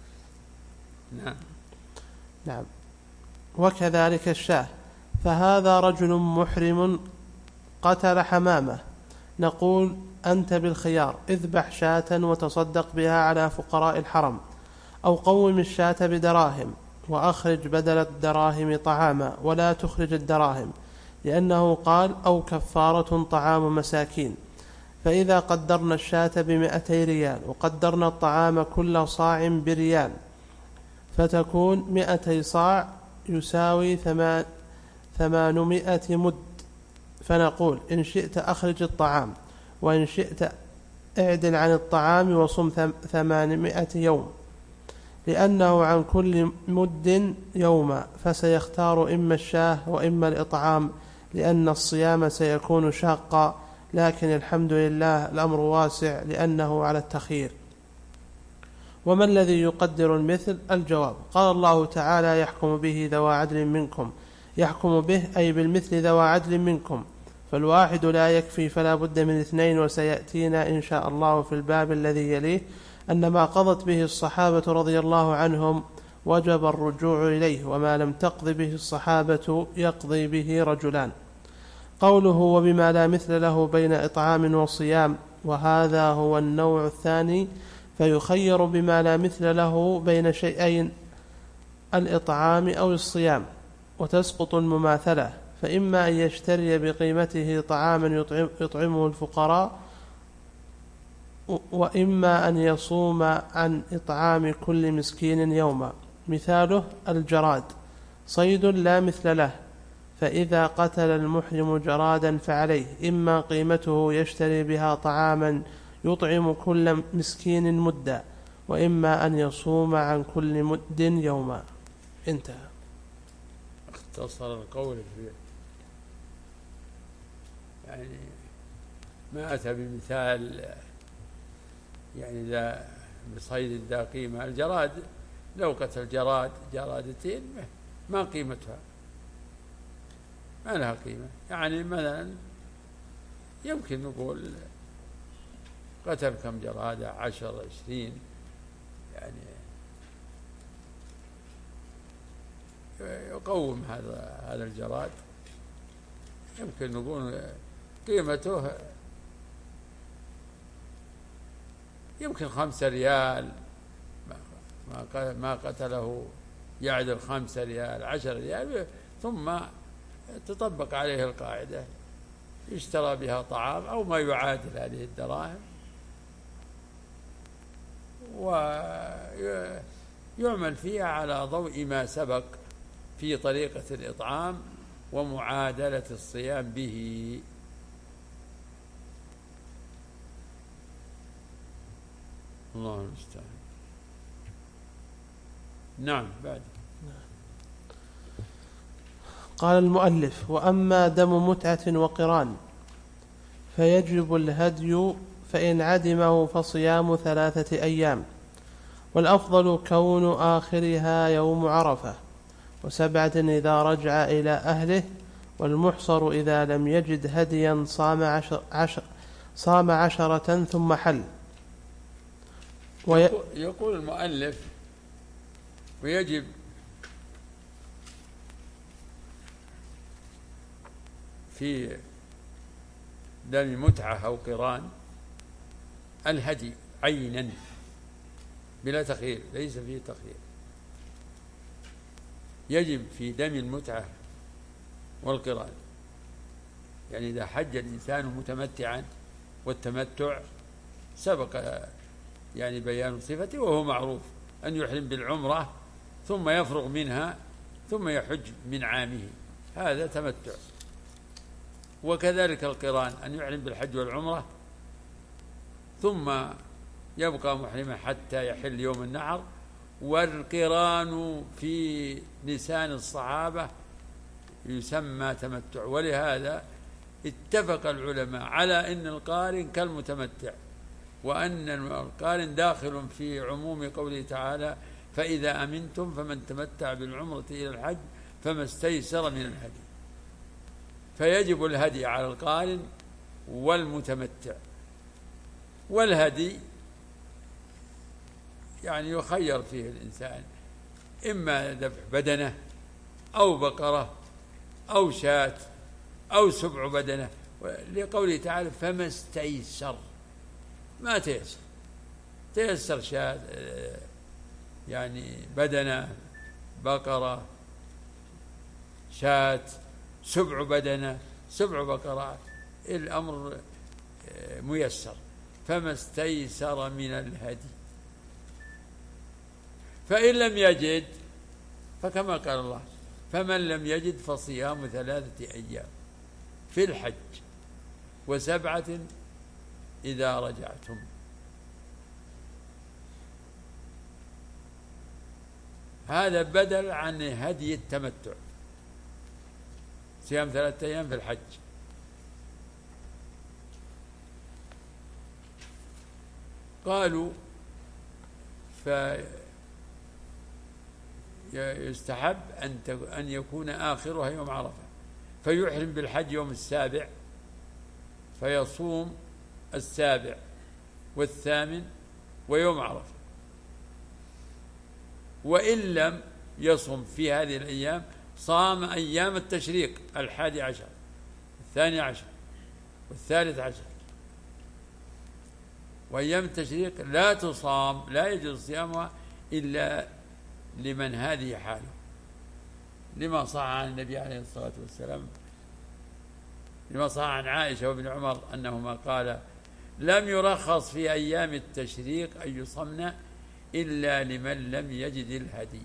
نعم. نعم. وكذلك الشاه، فهذا رجل محرم قتل حمامة، نقول: أنت بالخيار، اذبح شاة وتصدق بها على فقراء الحرم، أو قوم الشاة بدراهم وأخرج بدل الدراهم طعاما ولا تخرج الدراهم، لأنه قال: أو كفارة طعام مساكين. فإذا قدرنا الشاة بمئتي ريال وقدرنا الطعام كل صاع بريال، فتكون مئتي صاع يساوي ثمان ثمانمائة مد، فنقول: إن شئت أخرج الطعام، وإن شئت اعدل عن الطعام وصم ثمانمائة يوم، لأنه عن كل مد يوما، فسيختار إما الشاه وإما الإطعام، لأن الصيام سيكون شاقا، لكن الحمد لله الأمر واسع لأنه على التخيير. وما الذي يقدر المثل؟ الجواب: قال الله تعالى: يحكم به ذوى عدل منكم. يحكم به أي بالمثل ذوى عدل منكم، فالواحد لا يكفي، فلا بد من اثنين. وسيأتينا إن شاء الله في الباب الذي يليه أن ما قضت به الصحابة رضي الله عنهم وجب الرجوع إليه، وما لم تقض به الصحابة يقضي به رجلان. قوله وبما لا مثل له بين إطعام وصيام، وهذا هو النوع الثاني، فيخير بما لا مثل له بين شيئين الإطعام أو الصيام، وتسقط المماثلة، فإما أن يشتري بقيمته طعاما يطعم يطعمه الفقراء، وإما أن يصوم عن إطعام كل مسكين يوما. مثاله الجراد صيد لا مثل له، فإذا قتل المحرم جرادا فعليه إما قيمته يشتري بها طعاما يطعم كل مسكين مدا، وإما أن يصوم عن كل مد يوما. انتهى. اختصر القول في يعني ما أتى بمثال يعني ذا بصيد ذا قيمة. الجراد لو قتل جراد جرادتين ما قيمتها، ما لها قيمة. يعني مثلا يمكن نقول قتل كم جرادة، عشر عشرين، يعني يقوم هذا هذا الجراد، يمكن نقول قيمته يمكن خمسة ريال، ما قتله يعدل خمسة ريال عشر ريال، ثم تطبق عليه القاعدة يشترى بها طعام أو ما يعادل هذه الدراهم، ويعمل فيها على ضوء ما سبق في طريقة الإطعام ومعادلة الصيام به. الله المستعان. نعم. بعد قال المؤلف: وأما دم متعة وقران فيجب الهدي، فإن عدمه فصيام ثلاثة أيام، والأفضل كون آخرها يوم عرفة، وسبعة إذا رجع إلى أهله، والمحصر إذا لم يجد هديا صام, عشر عشر صام عشرة ثم حل. وي... يقول المؤلف: ويجب في دم متعة أو قران الهدي عينا بلا تخيير، ليس فيه تخيير. يجب في دم المتعة والقران، يعني إذا حج الإنسان متمتعا، والتمتع سبق يعني بيان صفته، وهو معروف أن يحرم بالعمرة ثم يفرغ منها ثم يحج من عامه، هذا تمتع. وكذلك القران أن يحرم بالحج والعمرة ثم يبقى محرما حتى يحل يوم النحر. والقران في لسان الصحابة يسمى تمتع، ولهذا اتفق العلماء على أن القارن كالمتمتع، وأن القارن داخل في عموم قوله تعالى: فإذا أمنتم فمن تمتع بالعمرة إلى الحج فما استيسر من الهدي. فيجب الهدي على القارن والمتمتع. والهدي يعني يخير فيه الإنسان، إما ذبح بدنة أو بقرة أو شاة أو سبع بدنة، لقوله تعالى: فما استيسر، ما تيسر، تيسر شاة يعني بدنة، بقرة، شاة، سبع بدنة، سبع بقرات، الأمر ميسر. فما استيسر من الهدي. فإن لم يجد فكما قال الله: فمن لم يجد فصيام ثلاثة أيام في الحج وسبعة إذا رجعتم. هذا بدل عن هدي التمتع، صيام ثلاثة أيام في الحج. قالوا فيستحب أن يكون آخرها يوم عرفة، فيحرم بالحج يوم السابع، فيصوم السابع والثامن ويوم عرفة. وإن لم يصم في هذه الأيام صام أيام التشريق: الحادي عشر، والثاني عشر والثالث عشر. وأيام التشريق لا تصام، لا يجوز صيامها إلا لمن هذه حاله، لما صح عن النبي عليه الصلاة والسلام، لما صح عن عائشة وابن عمر أنهما قال: لم يرخص في أيام التشريق أن يصمن إلا لمن لم يجد الهدي.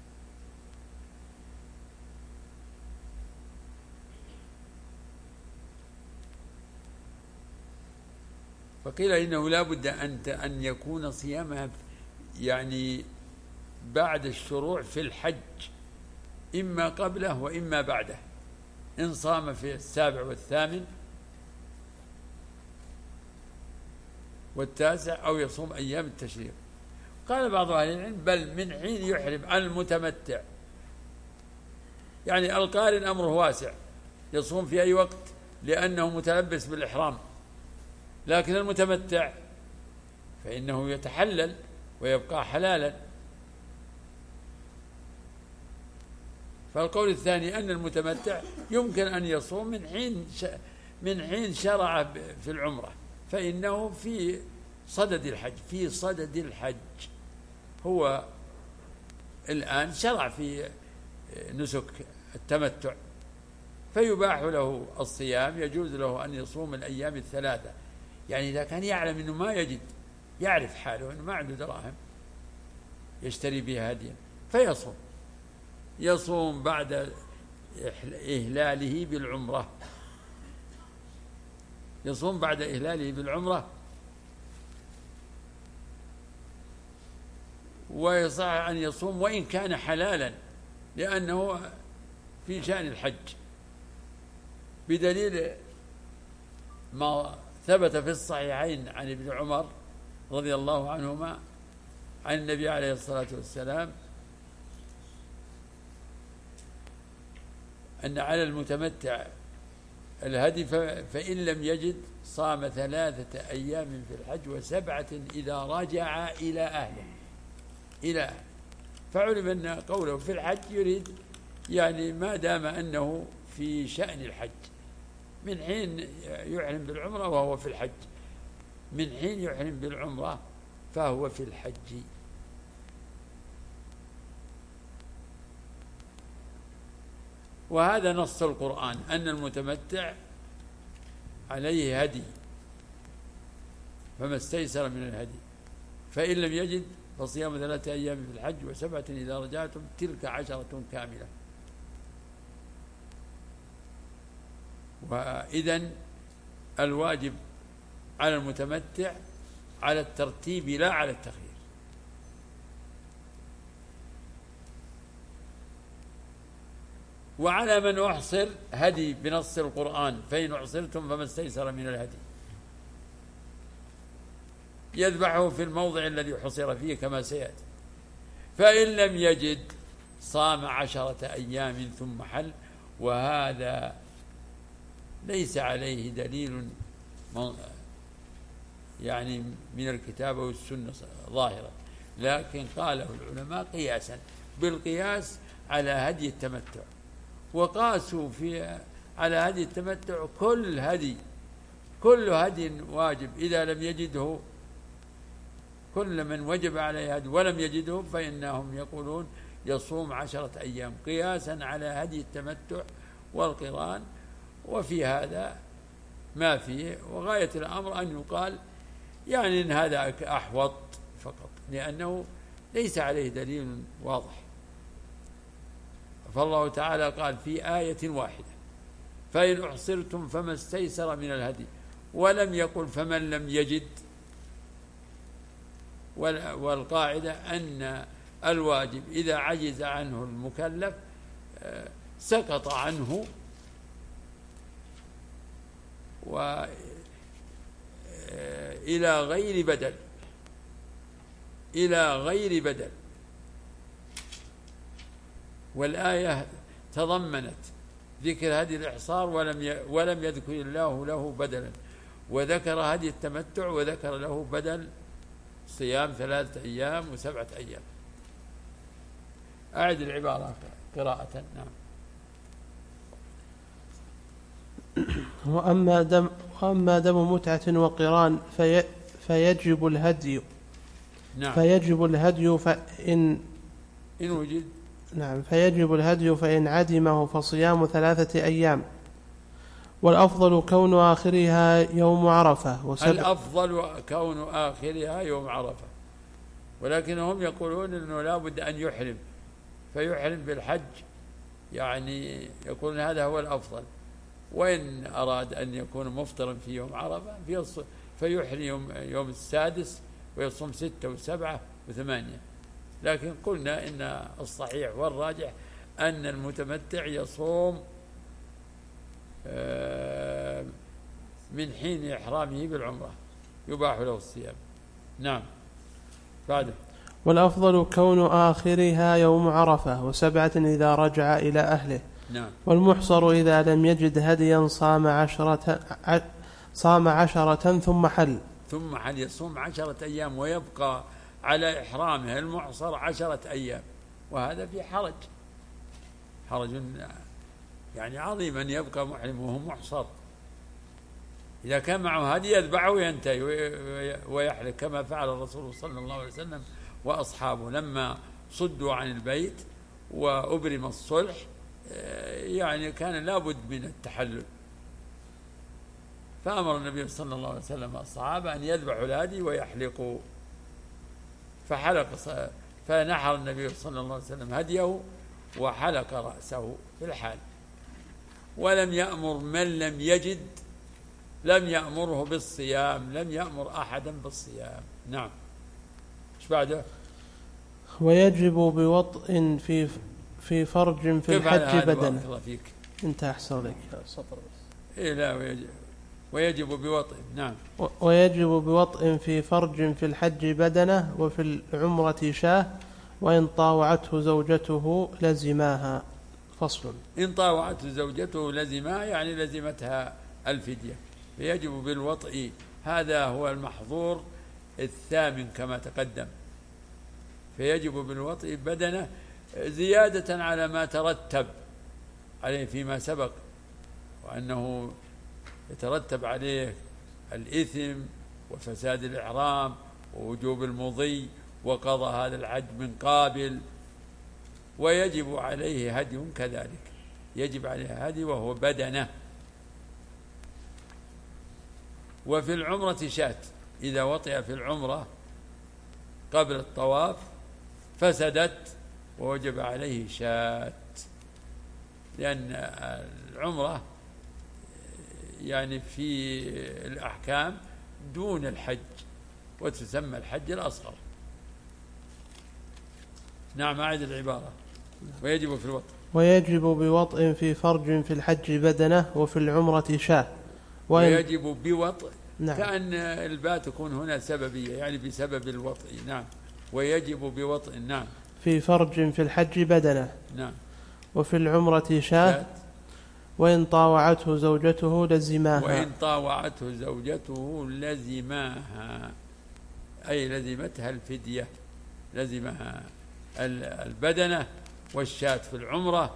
فقيل إنه لا بد أن يكون صيامها يعني بعد الشروع في الحج، إما قبله وإما بعده، إن صام في السابع والثامن والتاسع أو يصوم أيام التشريق. قال بعض أهل العلم: بل من حين يحرم المتمتع، يعني القارن أمره واسع، يصوم في أي وقت لأنه متلبس بالإحرام، لكن المتمتع فإنه يتحلل ويبقى حلالا. فالقول الثاني أن المتمتع يمكن أن يصوم من حين من حين شرع في العمرة، فإنه في صدد الحج، في صدد الحج هو الآن شرع في نسك التمتع، فيباح له الصيام، يجوز له أن يصوم الأيام الثلاثة. يعني إذا كان يعلم أنه ما يجد، يعرف حاله أنه ما عنده دراهم يشتري بها هديا، فيصوم، يصوم بعد إهلاله بالعمرة، يصوم بعد إهلاله بالعمرة، ويصح أن يصوم وإن كان حلالا لأنه في شأن الحج، بدليل ما ثبت في الصحيحين عن ابن عمر رضي الله عنهما عن النبي عليه الصلاة والسلام أن على المتمتع الهدي فإن لم يجد صام ثلاثة أيام في الحج وسبعة إذا رجع إلى أهله إلى أهله. فعلم أن قوله في الحج يريد يعني ما دام أنه في شأن الحج، من حين يحرم بالعمرة وهو في الحج، من حين يحرم بالعمرة فهو في الحج. وهذا نص القرآن أن المتمتع عليه هدي، فما استيسر من الهدي، فإن لم يجد فصيام ثلاثة أيام في الحج وسبعة إذا رجعتم تلك عشرة كاملة. وإذن الواجب على المتمتع على الترتيب لا على التخيير. وعلى من أحصر هدي بنص القرآن: فإن أحصرتم فما استيسر من الهدي، يذبحه في الموضع الذي حصر فيه كما سيأتي. فإن لم يجد صام عشرة أيام ثم حل، وهذا ليس عليه دليل يعني من الكتاب والسنة ظاهرة، لكن قاله العلماء قياسا، بالقياس على هدي التمتع، وقاسوا في على هدي التمتع كل هدي، كل هدي واجب إذا لم يجده، كل من وجب عليه هدي ولم يجده فإنهم يقولون يصوم عشرة أيام قياسا على هدي التمتع والقران. وفي هذا ما فيه، وغاية الأمر أن يقال يعني إن هذا أحوط فقط، لأنه ليس عليه دليل واضح. فالله تعالى قال في آية واحدة: فإن أحصرتم فما استيسر من الهدي، ولم يقل فمن لم يجد. والقاعدة أن الواجب إذا عجز عنه المكلف سقط عنه وإلى غير بدل، إلى غير بدل. والآية تضمنت ذكر هدي الإحصار ولم ولم يذكر الله له بدلا، وذكر هدي التمتع وذكر له بدل صيام ثلاثة أيام وسبعة أيام. أعد العبارة قراءة. نعم. وأما دم, وأما دم متعة وقران في فيجب الهدي. نعم. فيجب الهدي فإن إن وجد. نعم فيجب الهدي فإن عدمه فصيام ثلاثة أيام. والأفضل كون آخرها يوم عرفة. وسبع الأفضل كون آخرها يوم عرفة، ولكنهم يقولون أنه لا بد أن يحرم، فيحرم بالحج، يعني يقولون هذا هو الأفضل. وإن أراد أن يكون مفطرا في يوم عرفة فيحرم يوم, يوم السادس ويصوم ستة وسبعة وثمانية. لكن قلنا إن الصحيح والراجح أن المتمتع يصوم من حين إحرامه بالعمرة، يباح له الصيام. نعم. بعده. والأفضل كون آخرها يوم عرفة، وسبعة إذا رجع إلى أهله. نعم. والمحصر إذا لم يجد هديا صام عشرة صام عشرة ثم حل. ثم حل يصوم عشرة أيام ويبقى على إحرامه المحصر عشرة أيام، وهذا في حرج حرج يعني عظيم أن يبقى محرم وهو محصر. إذا كان معه هدي يذبحه وينتهي ويحلق كما فعل الرسول صلى الله عليه وسلم وأصحابه لما صدوا عن البيت وأبرم الصلح، يعني كان لابد من التحلل، فأمر النبي صلى الله عليه وسلم الصحابة أن يذبحوا الهدي ويحلقوا، فحلق فنحر النبي صلى الله عليه وسلم هديه وحلق رأسه في الحال، ولم يأمر من لم يجد، لم يأمره بالصيام، لم يأمر أحدا بالصيام. نعم. ايش بعده؟ ويجب بوطء في في فرج في الحج بدنه. الله فيك. انت أحسن لك سطر بس. إيه لا ويجب, ويجب بوطء. نعم. ويجب بوطء في فرج في الحج بدنه، وفي العمرة شاه، وإن طاوعته زوجته لزماها. فصل. إن طاوعته زوجته لزماها يعني لزمتها الفدية، فيجب بالوطء. هذا هو المحظور الثامن كما تقدم، فيجب بالوطء بدنه زيادة على ما ترتب عليه فيما سبق، وأنه يترتب عليه الإثم وفساد الإحرام ووجوب المضي وقضاء هذا الحج من قابل، ويجب عليه هدي كذلك، يجب عليه هدي وهو بدنه. وفي العمرة شاة، إذا وطئ في العمرة قبل الطواف فسدت ووجب عليه شاة، لأن العمرة يعني في الأحكام دون الحج وتسمى الحج الأصغر. نعم. أعد العبارة. ويجب في الوطء. ويجب بوطء في فرج في الحج بدنه، وفي العمرة شاة. ويجب بوطء. نعم. كأن الباء تكون هنا سببية، يعني بسبب الوطء. نعم. ويجب بوطء. نعم. في فرج في الحج بدنه. نعم. وفي العمرة شاة. وإن طاوعته زوجته لزماها. وإن طاوعته زوجته لزماها، أي لزمتها الفدية، لزمها البدنة والشاة في العمرة.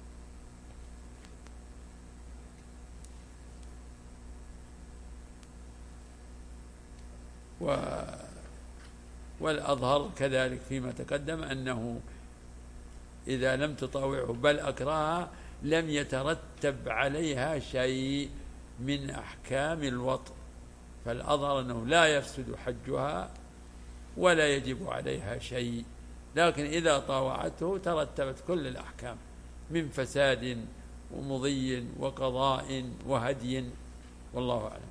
و والأظهر كذلك فيما تقدم أنه إذا لم تطاوعه بل أكرهها لم يترتب عليها شيء من أحكام الوطء، فالأظهر أنه لا يفسد حجها ولا يجب عليها شيء، لكن إذا طاوعته ترتبت كل الأحكام من فساد ومضي وقضاء وهدي، والله أعلم.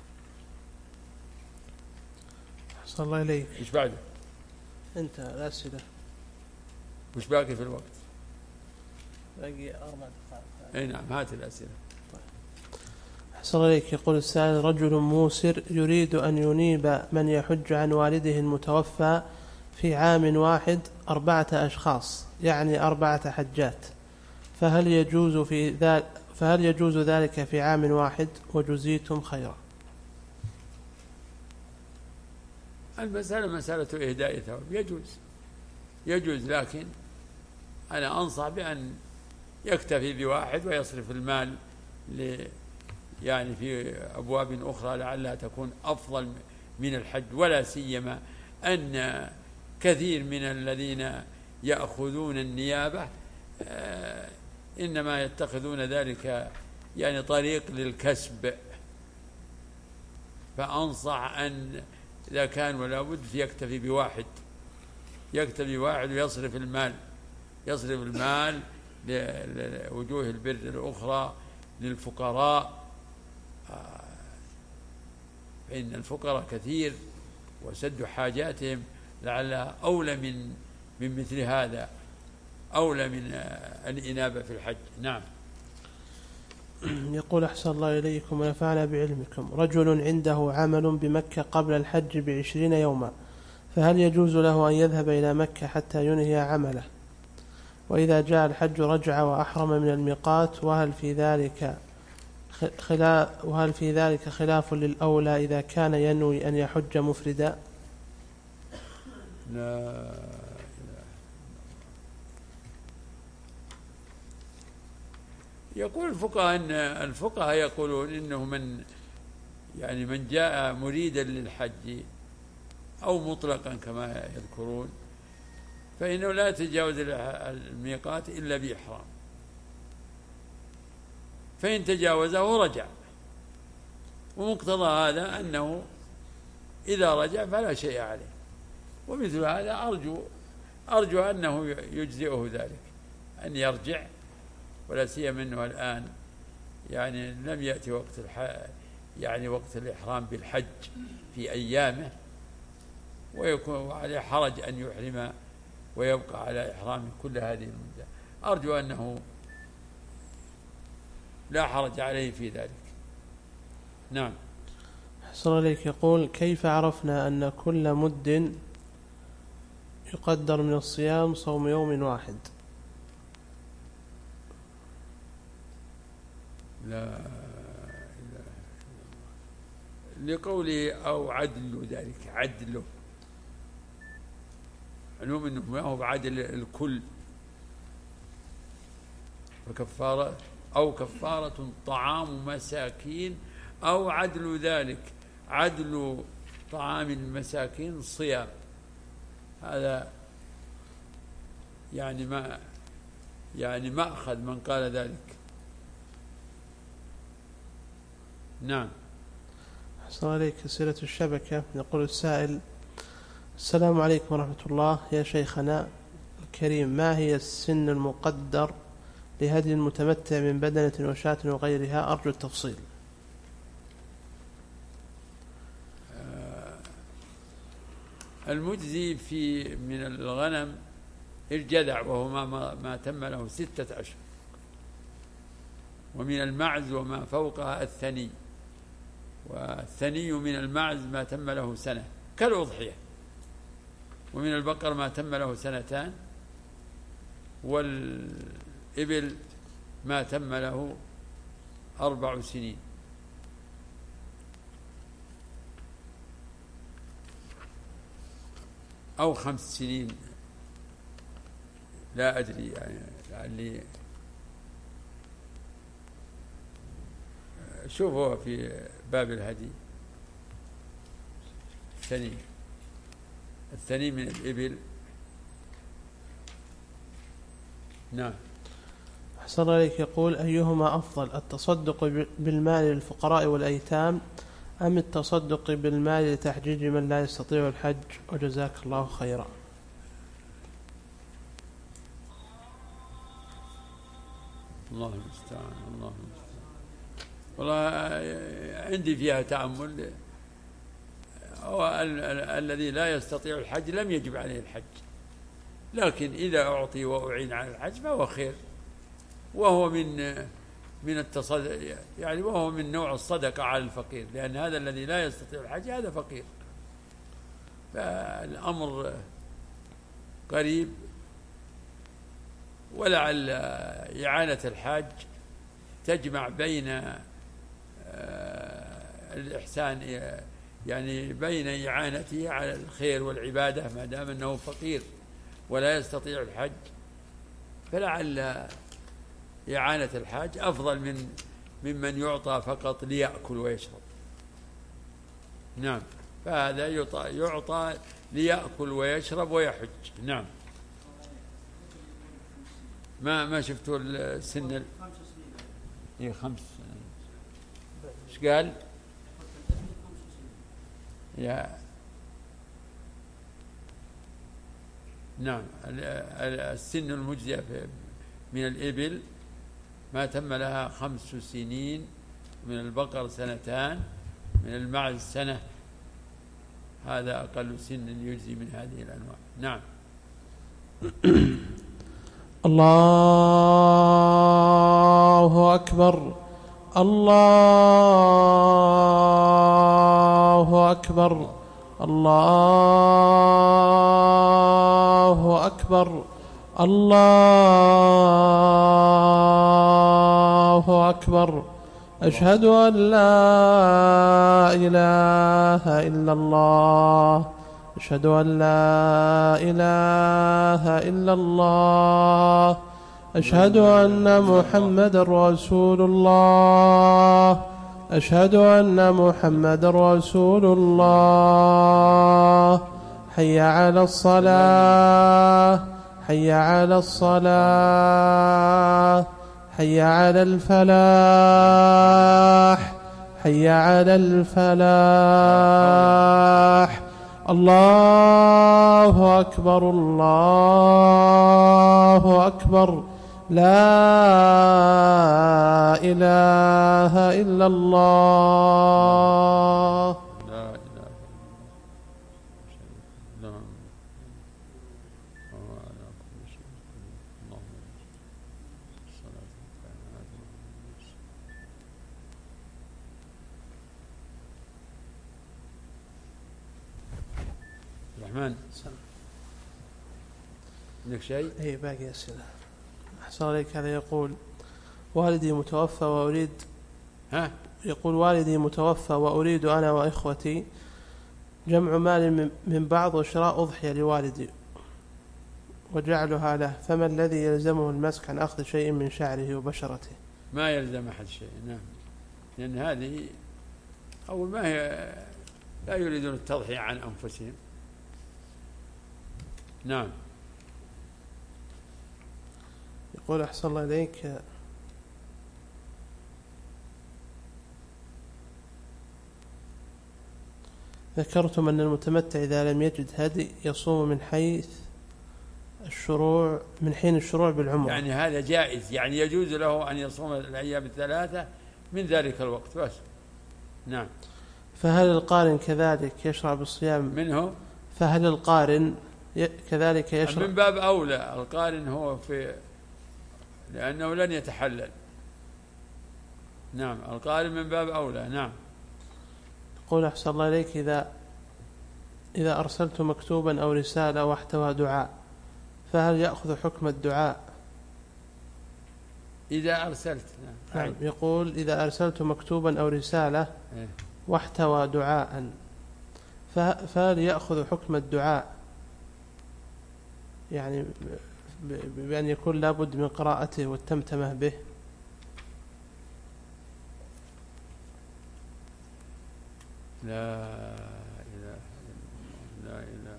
أحسن الله إليك. إيش بعده؟ أنت الأسئلة. وش باقي في الوقت؟ باقي أربع دقائق. أي نعم. هات الأسئلة. أحسن الله إليك. يقول السائل: رجل موسر يريد أن ينيب من يحج عن والده المتوفى في عام واحد أربعة أشخاص، يعني أربعة حجات، فهل يجوز في ذلك فهل يجوز ذلك في عام واحد؟ وجزيتم خيرا. المسألة مسألة إهداء ثواب، يجوز يجوز لكن أنا أنصح بأن يكتفي بواحد ويصرف المال يعني في أبواب أخرى لعلها تكون أفضل من الحج، ولا سيما أن كثير من الذين يأخذون النيابة إنما يتخذون ذلك يعني طريق للكسب، فأنصح أن إذا كان ولا بد يكتفي بواحد، يكتفي بواحد ويصرف المال، يصرف المال لوجوه البر الأخرى للفقراء، فإن الفقراء كثير وسد حاجاتهم لعلها أولى من من مثل هذا، أولى من الإنابة في الحج. نعم. يقول أحسن الله إليكم ونفعنا بعلمكم، رجل عنده عمل بمكة قبل الحج بعشرين يوما، فهل يجوز له أن يذهب إلى مكة حتى ينهي عمله؟ وإذا جاء الحج رجع وأحرم من الميقات، وهل في ذلك خلاف وهل في ذلك خلاف للأولى إذا كان ينوي أن يحج مفردا؟ لا يقول الفقهاء أن الفقهاء يقولون إنه من يعني من جاء مريدا للحج أو مطلقا كما يذكرون فإنه لا يتجاوز الميقات إلا بإحرام، فإن تجاوزه رجع، ومقتضى هذا أنه إذا رجع فلا شيء عليه، ومثل هذا أرجو أرجو أنه يجزئه ذلك أن يرجع، ولا سيما أنه الآن يعني لم يأتي وقت الح... يعني وقت الإحرام بالحج في أيامه، ويكون عليه حرج أن يحرم ويبقى على إحرامه كل هذه المدة. أرجو أنه لا حرج عليه في ذلك. نعم. أحسن عليك. يقول كيف عرفنا أن كل مد يقدر من الصيام صوم يوم واحد؟ لا, لا. لقوله أو عدل ذلك، عدله علوم أنه ما هو بعدل الكل، وكفارة أو كفارة طعام مساكين أو عدل ذلك، عدل طعام المساكين صيام، هذا يعني ما يعني مأخذ من قال ذلك. نعم. أحسن عليك. أسئلة الشبكة. يقول السائل: السلام عليكم ورحمة الله، يا شيخنا الكريم، ما هي السن المقدر لهدي المتمتع من بدنة وشاة وغيرها؟ أرجو التفصيل. المجزي في من الغنم الجذع وهو ما, ما تم له ستة أشهر، ومن المعز وما فوقها الثني، والثني من المعز ما تم له سنة كالأضحية، ومن البقر ما تم له سنتان، والإبل ما تم له أربع سنين. أو خمس سنين، لا أدري يعني لعلي شوفوا في باب الهدي الثني الثني من الإبل. نعم. أحسن عليك. يقول أيهما أفضل، التصدق بالمال للفقراء والأيتام أم التصدق بالمال لتحجيج من لا يستطيع الحج؟ وجزاك الله خيرا. الله المستعان. الله المستعان. والله عندي فيها تأمل. الذي لا يستطيع الحج لم يجب عليه الحج، لكن إذا أعطي وأعين على الحج فهو خير، وهو من من التصدق يعني وهو من نوع الصدقة على الفقير، لأن هذا الذي لا يستطيع الحج هذا فقير، فالأمر قريب. ولعل إعانة الحاج تجمع بين الإحسان يعني بين إعانته على الخير والعبادة ما دام أنه فقير ولا يستطيع الحج، فلعل إعانة الحاج أفضل من ممن يعطى فقط ليأكل ويشرب. نعم، فهذا يعطى, يعطى ليأكل ويشرب ويحج. نعم. ما ما شفتوا السن ال... إيه خمس. إيش قال؟ يا نعم، السن المجزئ من الإبل ما تم لها خمس سنين، من البقر سنتان، من المعز سنة، هذا أقل سن يجزي من هذه الأنواع. نعم. الله أكبر، الله أكبر، الله أكبر، الله أكبر. أشهد أن لا إله إلا الله، أشهد أن لا إله إلا الله، أشهد أن محمد رسول الله، أشهد أن محمد رسول الله. حي على الصلاة، حي على الصلاة، حي على الفلاح، حي على الفلاح. الله أكبر، الله أكبر، لا إله إلا الله. لا إله إلا الله. الرحمن، عندك شيء؟ اي باقي أسئلة. أحسن عليك. هذا يقول والدي متوفى وأريد ها؟ يقول والدي متوفى وأريد أنا وإخوتي جمع مال من بعض وشراء أضحية لوالدي وجعلها له، فما الذي يلزمه المسك عن أخذ شيء من شعره وبشرته؟ ما يلزم أحد شيء. نعم، لأن هذه أول ما هي لا يريدون التضحية عن أنفسهم. نعم. يقول أحسن الله إليك، ذكرتم أن المتمتع إذا لم يجد هدي يصوم من حيث الشروع من حين الشروع بالعمرة. يعني هذا جائز، يعني يجوز له أن يصوم الأيام الثلاثة من ذلك الوقت بس. نعم. فهل القارن كذلك يشرع بالصيام منه؟ فهل القارن كذلك يشرع؟ من باب أولى القارن هو في، لأنه لن يتحلل. نعم، القارن من باب أولى. نعم. يقول أحسن الله إليك، إذا إذا أرسلت مكتوبا أو رسالة واحتوى دعاء فهل يأخذ حكم الدعاء؟ إذا أرسلت. نعم. نعم. يقول إذا أرسلت مكتوبا أو رسالة واحتوى دعاء فهل يأخذ حكم الدعاء، يعني بأن يكون لابد من قراءته والتمتمة به؟ لا إله إلا الله، لا إله إلا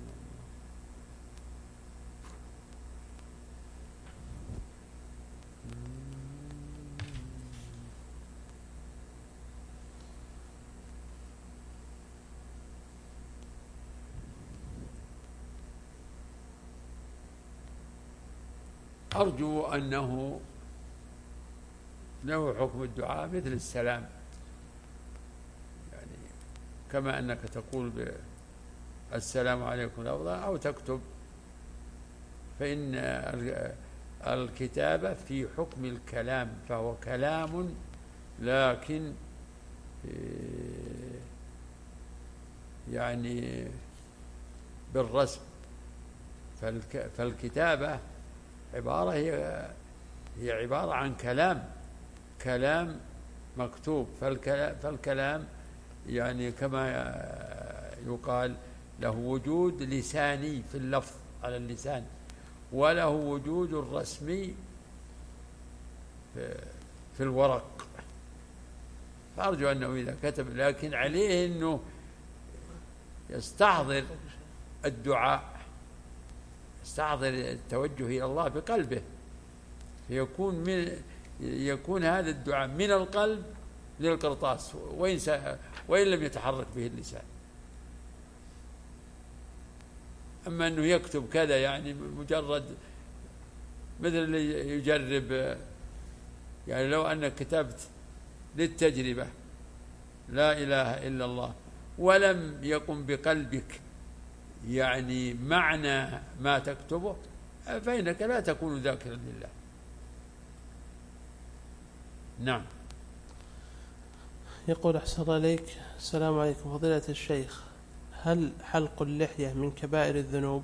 الله. أرجو أنه له حكم الدعاء مثل السلام، كما أنك تقول السلام عليكم أو تكتب، فإن الكتابة في حكم الكلام، فهو كلام لكن يعني بالرسم. فالكتابة عبارة هي هي عبارة عن كلام كلام مكتوب. فالكلام يعني كما يقال له وجود لساني في اللفظ على اللسان، وله وجود الرسمي في الورق. فأرجو أنه إذا كتب، لكن عليه أنه يستحضر الدعاء، يستحضر التوجه إلى الله بقلبه، فيكون من يكون هذا الدعاء من القلب للقرطاس، وإن, وإن لم يتحرك به اللسان. أما أنه يكتب كذا يعني مجرد مثل اللي يجرب، يعني لو أنك كتبت للتجربة لا إله إلا الله ولم يقم بقلبك يعني معنى ما تكتبه، فإنك لا تكون ذاكرا لله. نعم. يقول أحسن الله إليك، السلام عليكم فضيلة الشيخ، هل حلق اللحية من كبائر الذنوب؟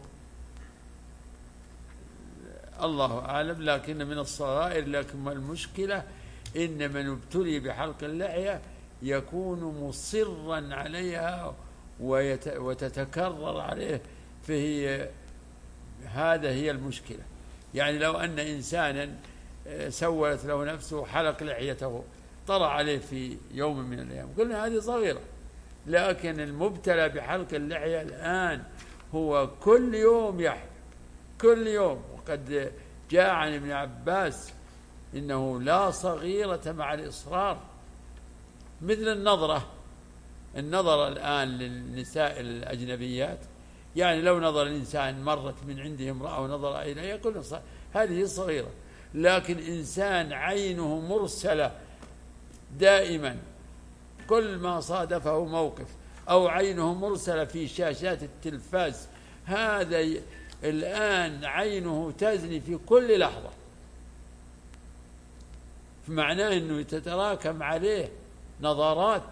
الله أعلم، لكن من الصغائر. لكن المشكلة إن من ابتلي بحلق اللحية يكون مصرا عليها وتتكرر عليه، فهي هذا هي المشكلة. يعني لو أن إنسانا سولت له نفسه حلق لحيته طرأ عليه في يوم من الأيام، قلنا هذه صغيرة، لكن المبتلى بحلق اللحية الآن هو كل يوم يحلق، كل يوم. وقد جاء عن ابن عباس إنه لا صغيرة مع الإصرار، مثل النظرة النظر الآن للنساء الأجنبيات، يعني لو نظر الإنسان مرت من عنده امرأة ونظر إليها يقول هذه صغيرة، لكن إنسان عينه مرسلة دائما كل ما صادفه موقف، أو عينه مرسلة في شاشات التلفاز، هذا الآن عينه تزني في كل لحظة، فمعناه أنه تتراكم عليه نظرات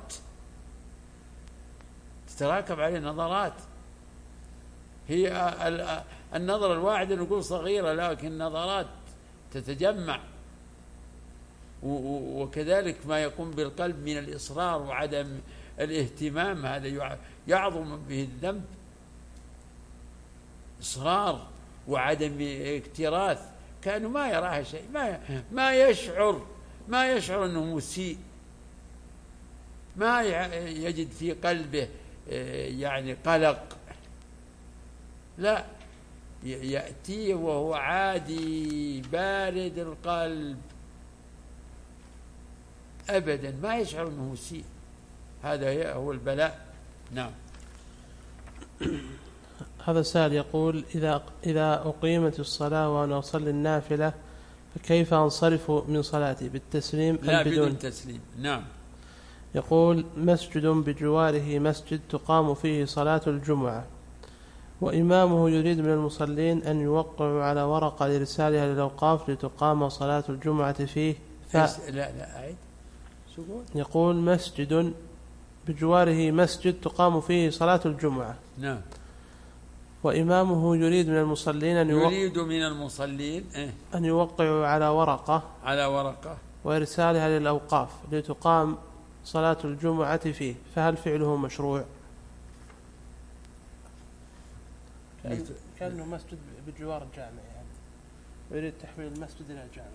تتراكم عليه نظرات هي النظرة الواحدة نقول صغيرة، لكن نظرات تتجمع. وكذلك ما يقوم بالقلب من الإصرار وعدم الاهتمام، هذا يعظم به الذنب. إصرار وعدم اكتراث، كانوا ما يراها شيء، ما ما يشعر ما يشعر أنه مسيء، ما يجد في قلبه يعني قلق، لا، يأتيه وهو عادي بارد القلب أبدا، ما يشعر أنه مسيء. هذا هو البلاء. نعم. هذا سائل يقول إذا إذا أقيمت الصلاة وأنا أصلي النافلة فكيف أنصرف من صلاتي، بالتسليم لا أم بدون تسليم؟ نعم. يقول مسجد بجواره مسجد تقام فيه صلاة الجمعة وإمامه يريد من المصلين أن يوقعوا على ورقة لرسالها للأوقاف لتقام صلاة الجمعة فيه ف... لا لا أعيد. يقول مسجد بجواره مسجد تقام فيه صلاة الجمعة. نعم. وإمامه يريد من المصلين أن يوقع يريد من المصلين إيه؟ أن يوقعوا على ورقة على ورقة وإرسالها للأوقاف لتقام صلاة الجمعة فيه، فهل فعله مشروع؟ كأنه مسجد بجوار الجامع، يعني ويريد تحويل المسجد إلى الجامع.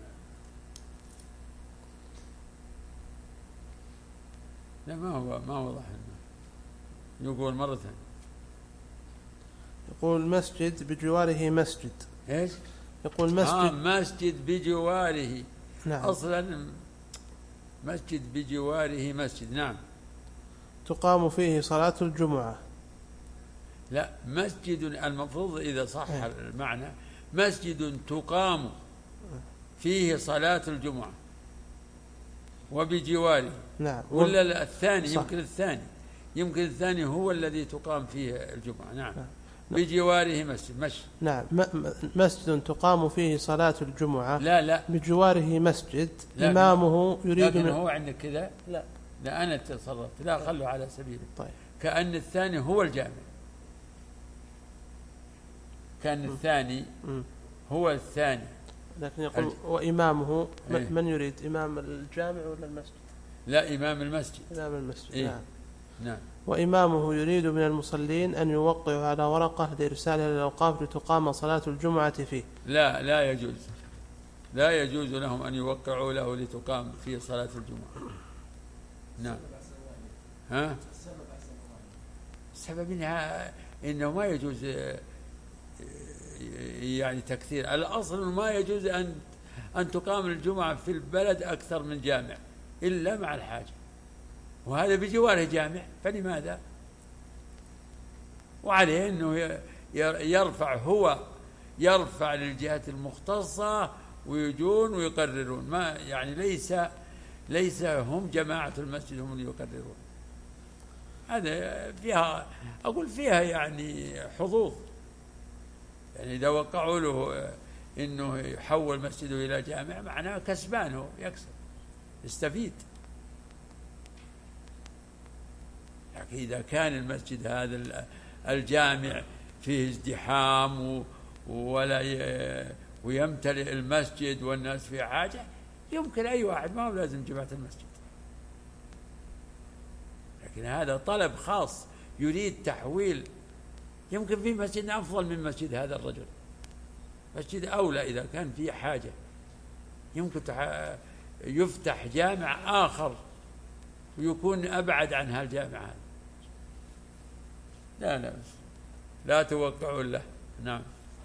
لا ما هو ما وضح لنا. يقول مرة ثانية. يقول مسجد بجواره مسجد. إيش؟ يقول مسجد آه مسجد بجواره. نعم. أصلا مسجد بجواره مسجد. نعم. تقام فيه صلاة الجمعة. لا، مسجد المفروض إذا صح المعنى مسجد تقام فيه صلاة الجمعة وبجواره. نعم. ولا الثاني صح. يمكن الثاني يمكن الثاني هو الذي تقام فيه الجمعة. نعم. نعم. بجواره مسجد مش نعم مسجد تقام فيه صلاة الجمعة. لا لا بجواره مسجد إمامه يريد لكن من... هو عندك كذا. لا لا أنا تصرفت. لا خلوا على سبيله. طيب. كأن الثاني هو الجامع، كان الثاني هو الثاني. لكن يقول الج... وإمامه إيه؟ من يريد إمام الجامع ولا المسجد؟ لا إمام المسجد. إمام المسجد. إيه؟ نعم. نعم. وإمامه يريد من المصلين أن يوقعوا على ورقة لإرسالها للأوقاف لتقام صلاة الجمعة فيه. لا لا يجوز لا يجوز لهم أن يوقعوا له لتقام فيه صلاة الجمعة. نعم. ها؟ السبب إنها إنه ما يجوز يعني تكثير. الأصل ما يجوز أن أن تقام الجمعة في البلد أكثر من جامع إلا مع الحاجة، وهذا بجواره جامع، فلماذا؟ وعليه أنه يرفع هو يرفع للجهات المختصة ويجون ويقررون، ما يعني ليس ليس هم جماعة المسجد هم اللي يقررون. هذا فيها أقول فيها يعني حظوظ، يعني إذا وقعوا له إنه يحول مسجده إلى جامع معناه كسبانه، يكسب يستفيد. لكن إذا كان المسجد هذا الجامع فيه ازدحام ولا ويمتلئ المسجد والناس في حاجة، يمكن أي واحد، ما هو لازم جماعة المسجد. لكن هذا طلب خاص يريد تحويل، يمكن في مسجد أفضل من مسجد هذا الرجل، مسجد أولى إذا كان فيه حاجة، يمكن يفتح جامع آخر ويكون أبعد عن هالجامع هذا. لا لا لا توقعوا له. نعم.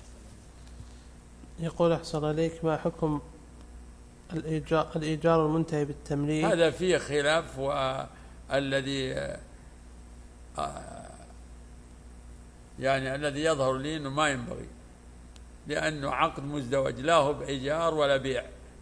يقول أحسن إليك، ما حكم الإيجار, الإيجار المنتهي بالتمليك؟ هذا فيه خلاف، والذي يعني الذي يظهر لي أنه ما ينبغي، لأنه عقد مزدوج لا هو بإيجار ولا بيع،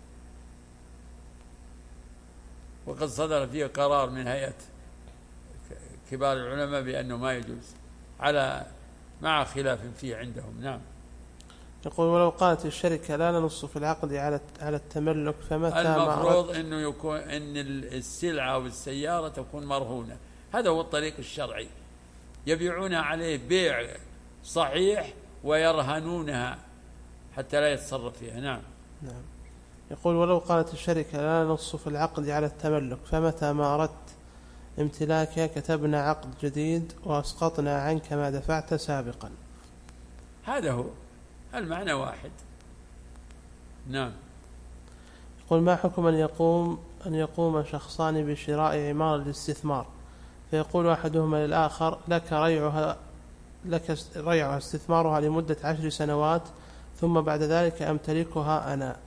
وقد صدر فيه قرار من هيئة كبار العلماء بأنه ما يجوز، على مع خلاف فيه عندهم. نعم. يقول ولو قالت الشركة لا ننص في العقد على على التملك، فمتى المفروض أنه يكون أن السلعة والسيارة تكون مرهونة، هذا هو الطريق الشرعي، يبيعون عليه بيع صحيح ويرهنونها حتى لا يتصرف فيها. نعم. نعم. يقول ولو قالت الشركة لا ننص في العقد على التملك، فمتى ما أردت امتلاكها كتبنا عقد جديد وأسقطنا عنك ما دفعت سابقا. هذا هو المعنى واحد. نعم. يقول ما حكم أن يقوم أن يقوم شخصان بشراء عمارة للاستثمار، فيقول أحدهما للآخر لك ريعها لك ريعها استثمارها لمدة عشر سنوات ثم بعد ذلك أمتلكها أنا.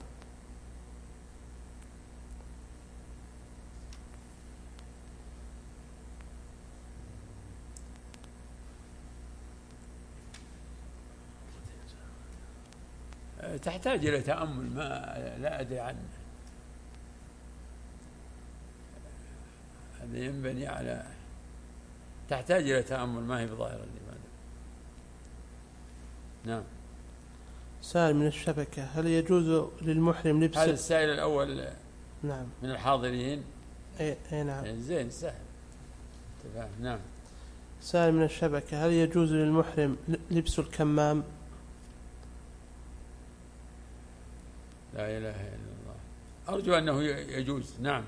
تحتاج إلى تأمل، ما لا أدري عنه، هذا ينبني على تحتاج إلى تأمل، ما هي بظاهرة لماذا. نعم. سائل من الشبكة، هل يجوز للمحرم لبس؟ هذا السائل الأول نعم من الحاضرين. أي, أي نعم. زين سهل تفهم. نعم. سائل من الشبكة، هل يجوز للمحرم لبس الكمام؟ لا إله إلا الله، أرجو أنه يجوز. نعم.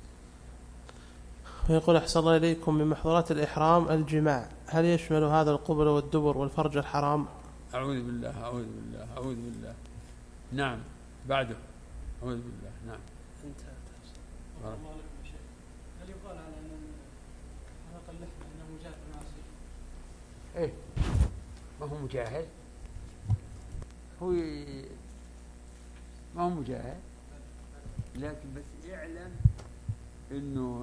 ويقول أحسن الله إليكم، من محظورات الإحرام الجماع، هل يشمل هذا القبل والدبر والفرج الحرام؟ أعوذ بالله أعوذ بالله أعوذ بالله. نعم. بعده أعوذ بالله. نعم. هل يقال على أن حلق اللحم أنه مجاهد معصية؟ إيه، ما هو مجاهد، هو ما هو مجاهد، لكن بس يعلم إنه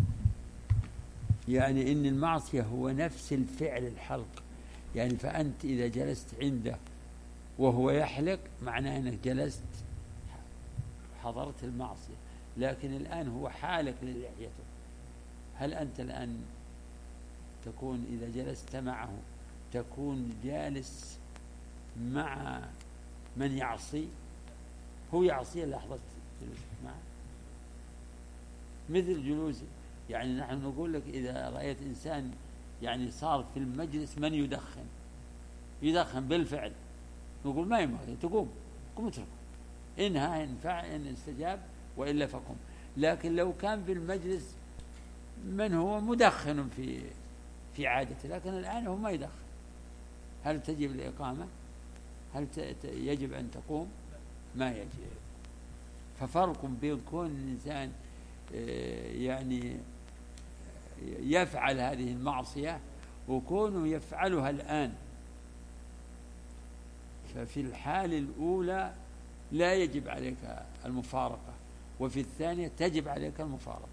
يعني إن المعصية هو نفس الفعل الحلق، يعني فأنت إذا جلست عنده وهو يحلق معناه أنك جلست حضرت المعصية، لكن الآن هو حالق للحيته. هل أنت الآن تكون إذا جلست معه تكون جالس مع من يعصي؟ هو يعصي لحظة جلوسك معه مثل جلوسي. يعني نحن نقول لك إذا رأيت إنسان يعني صار في المجلس من يدخن يدخن بالفعل، نقول ما ينبغي، تقوم قم اتركه، إنها إن فعل إن استجاب وإلا فقم. لكن لو كان في المجلس من هو مدخن في في عادته، لكن الآن هو ما يدخن، هل تجب الإقامة؟ هل يجب أن تقوم؟ ما يجب. ففرق بين كون الإنسان يعني يفعل هذه المعصية وكونه يفعلها الآن، ففي الحال الأولى لا يجب عليك المفارقة، وفي الثانية تجب عليك المفارقة.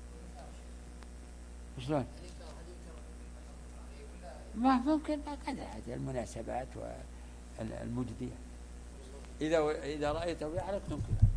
شلون؟ ما ممكن هذه المناسبات والمجدية. إذا إذا رأيته يحرق تنكر.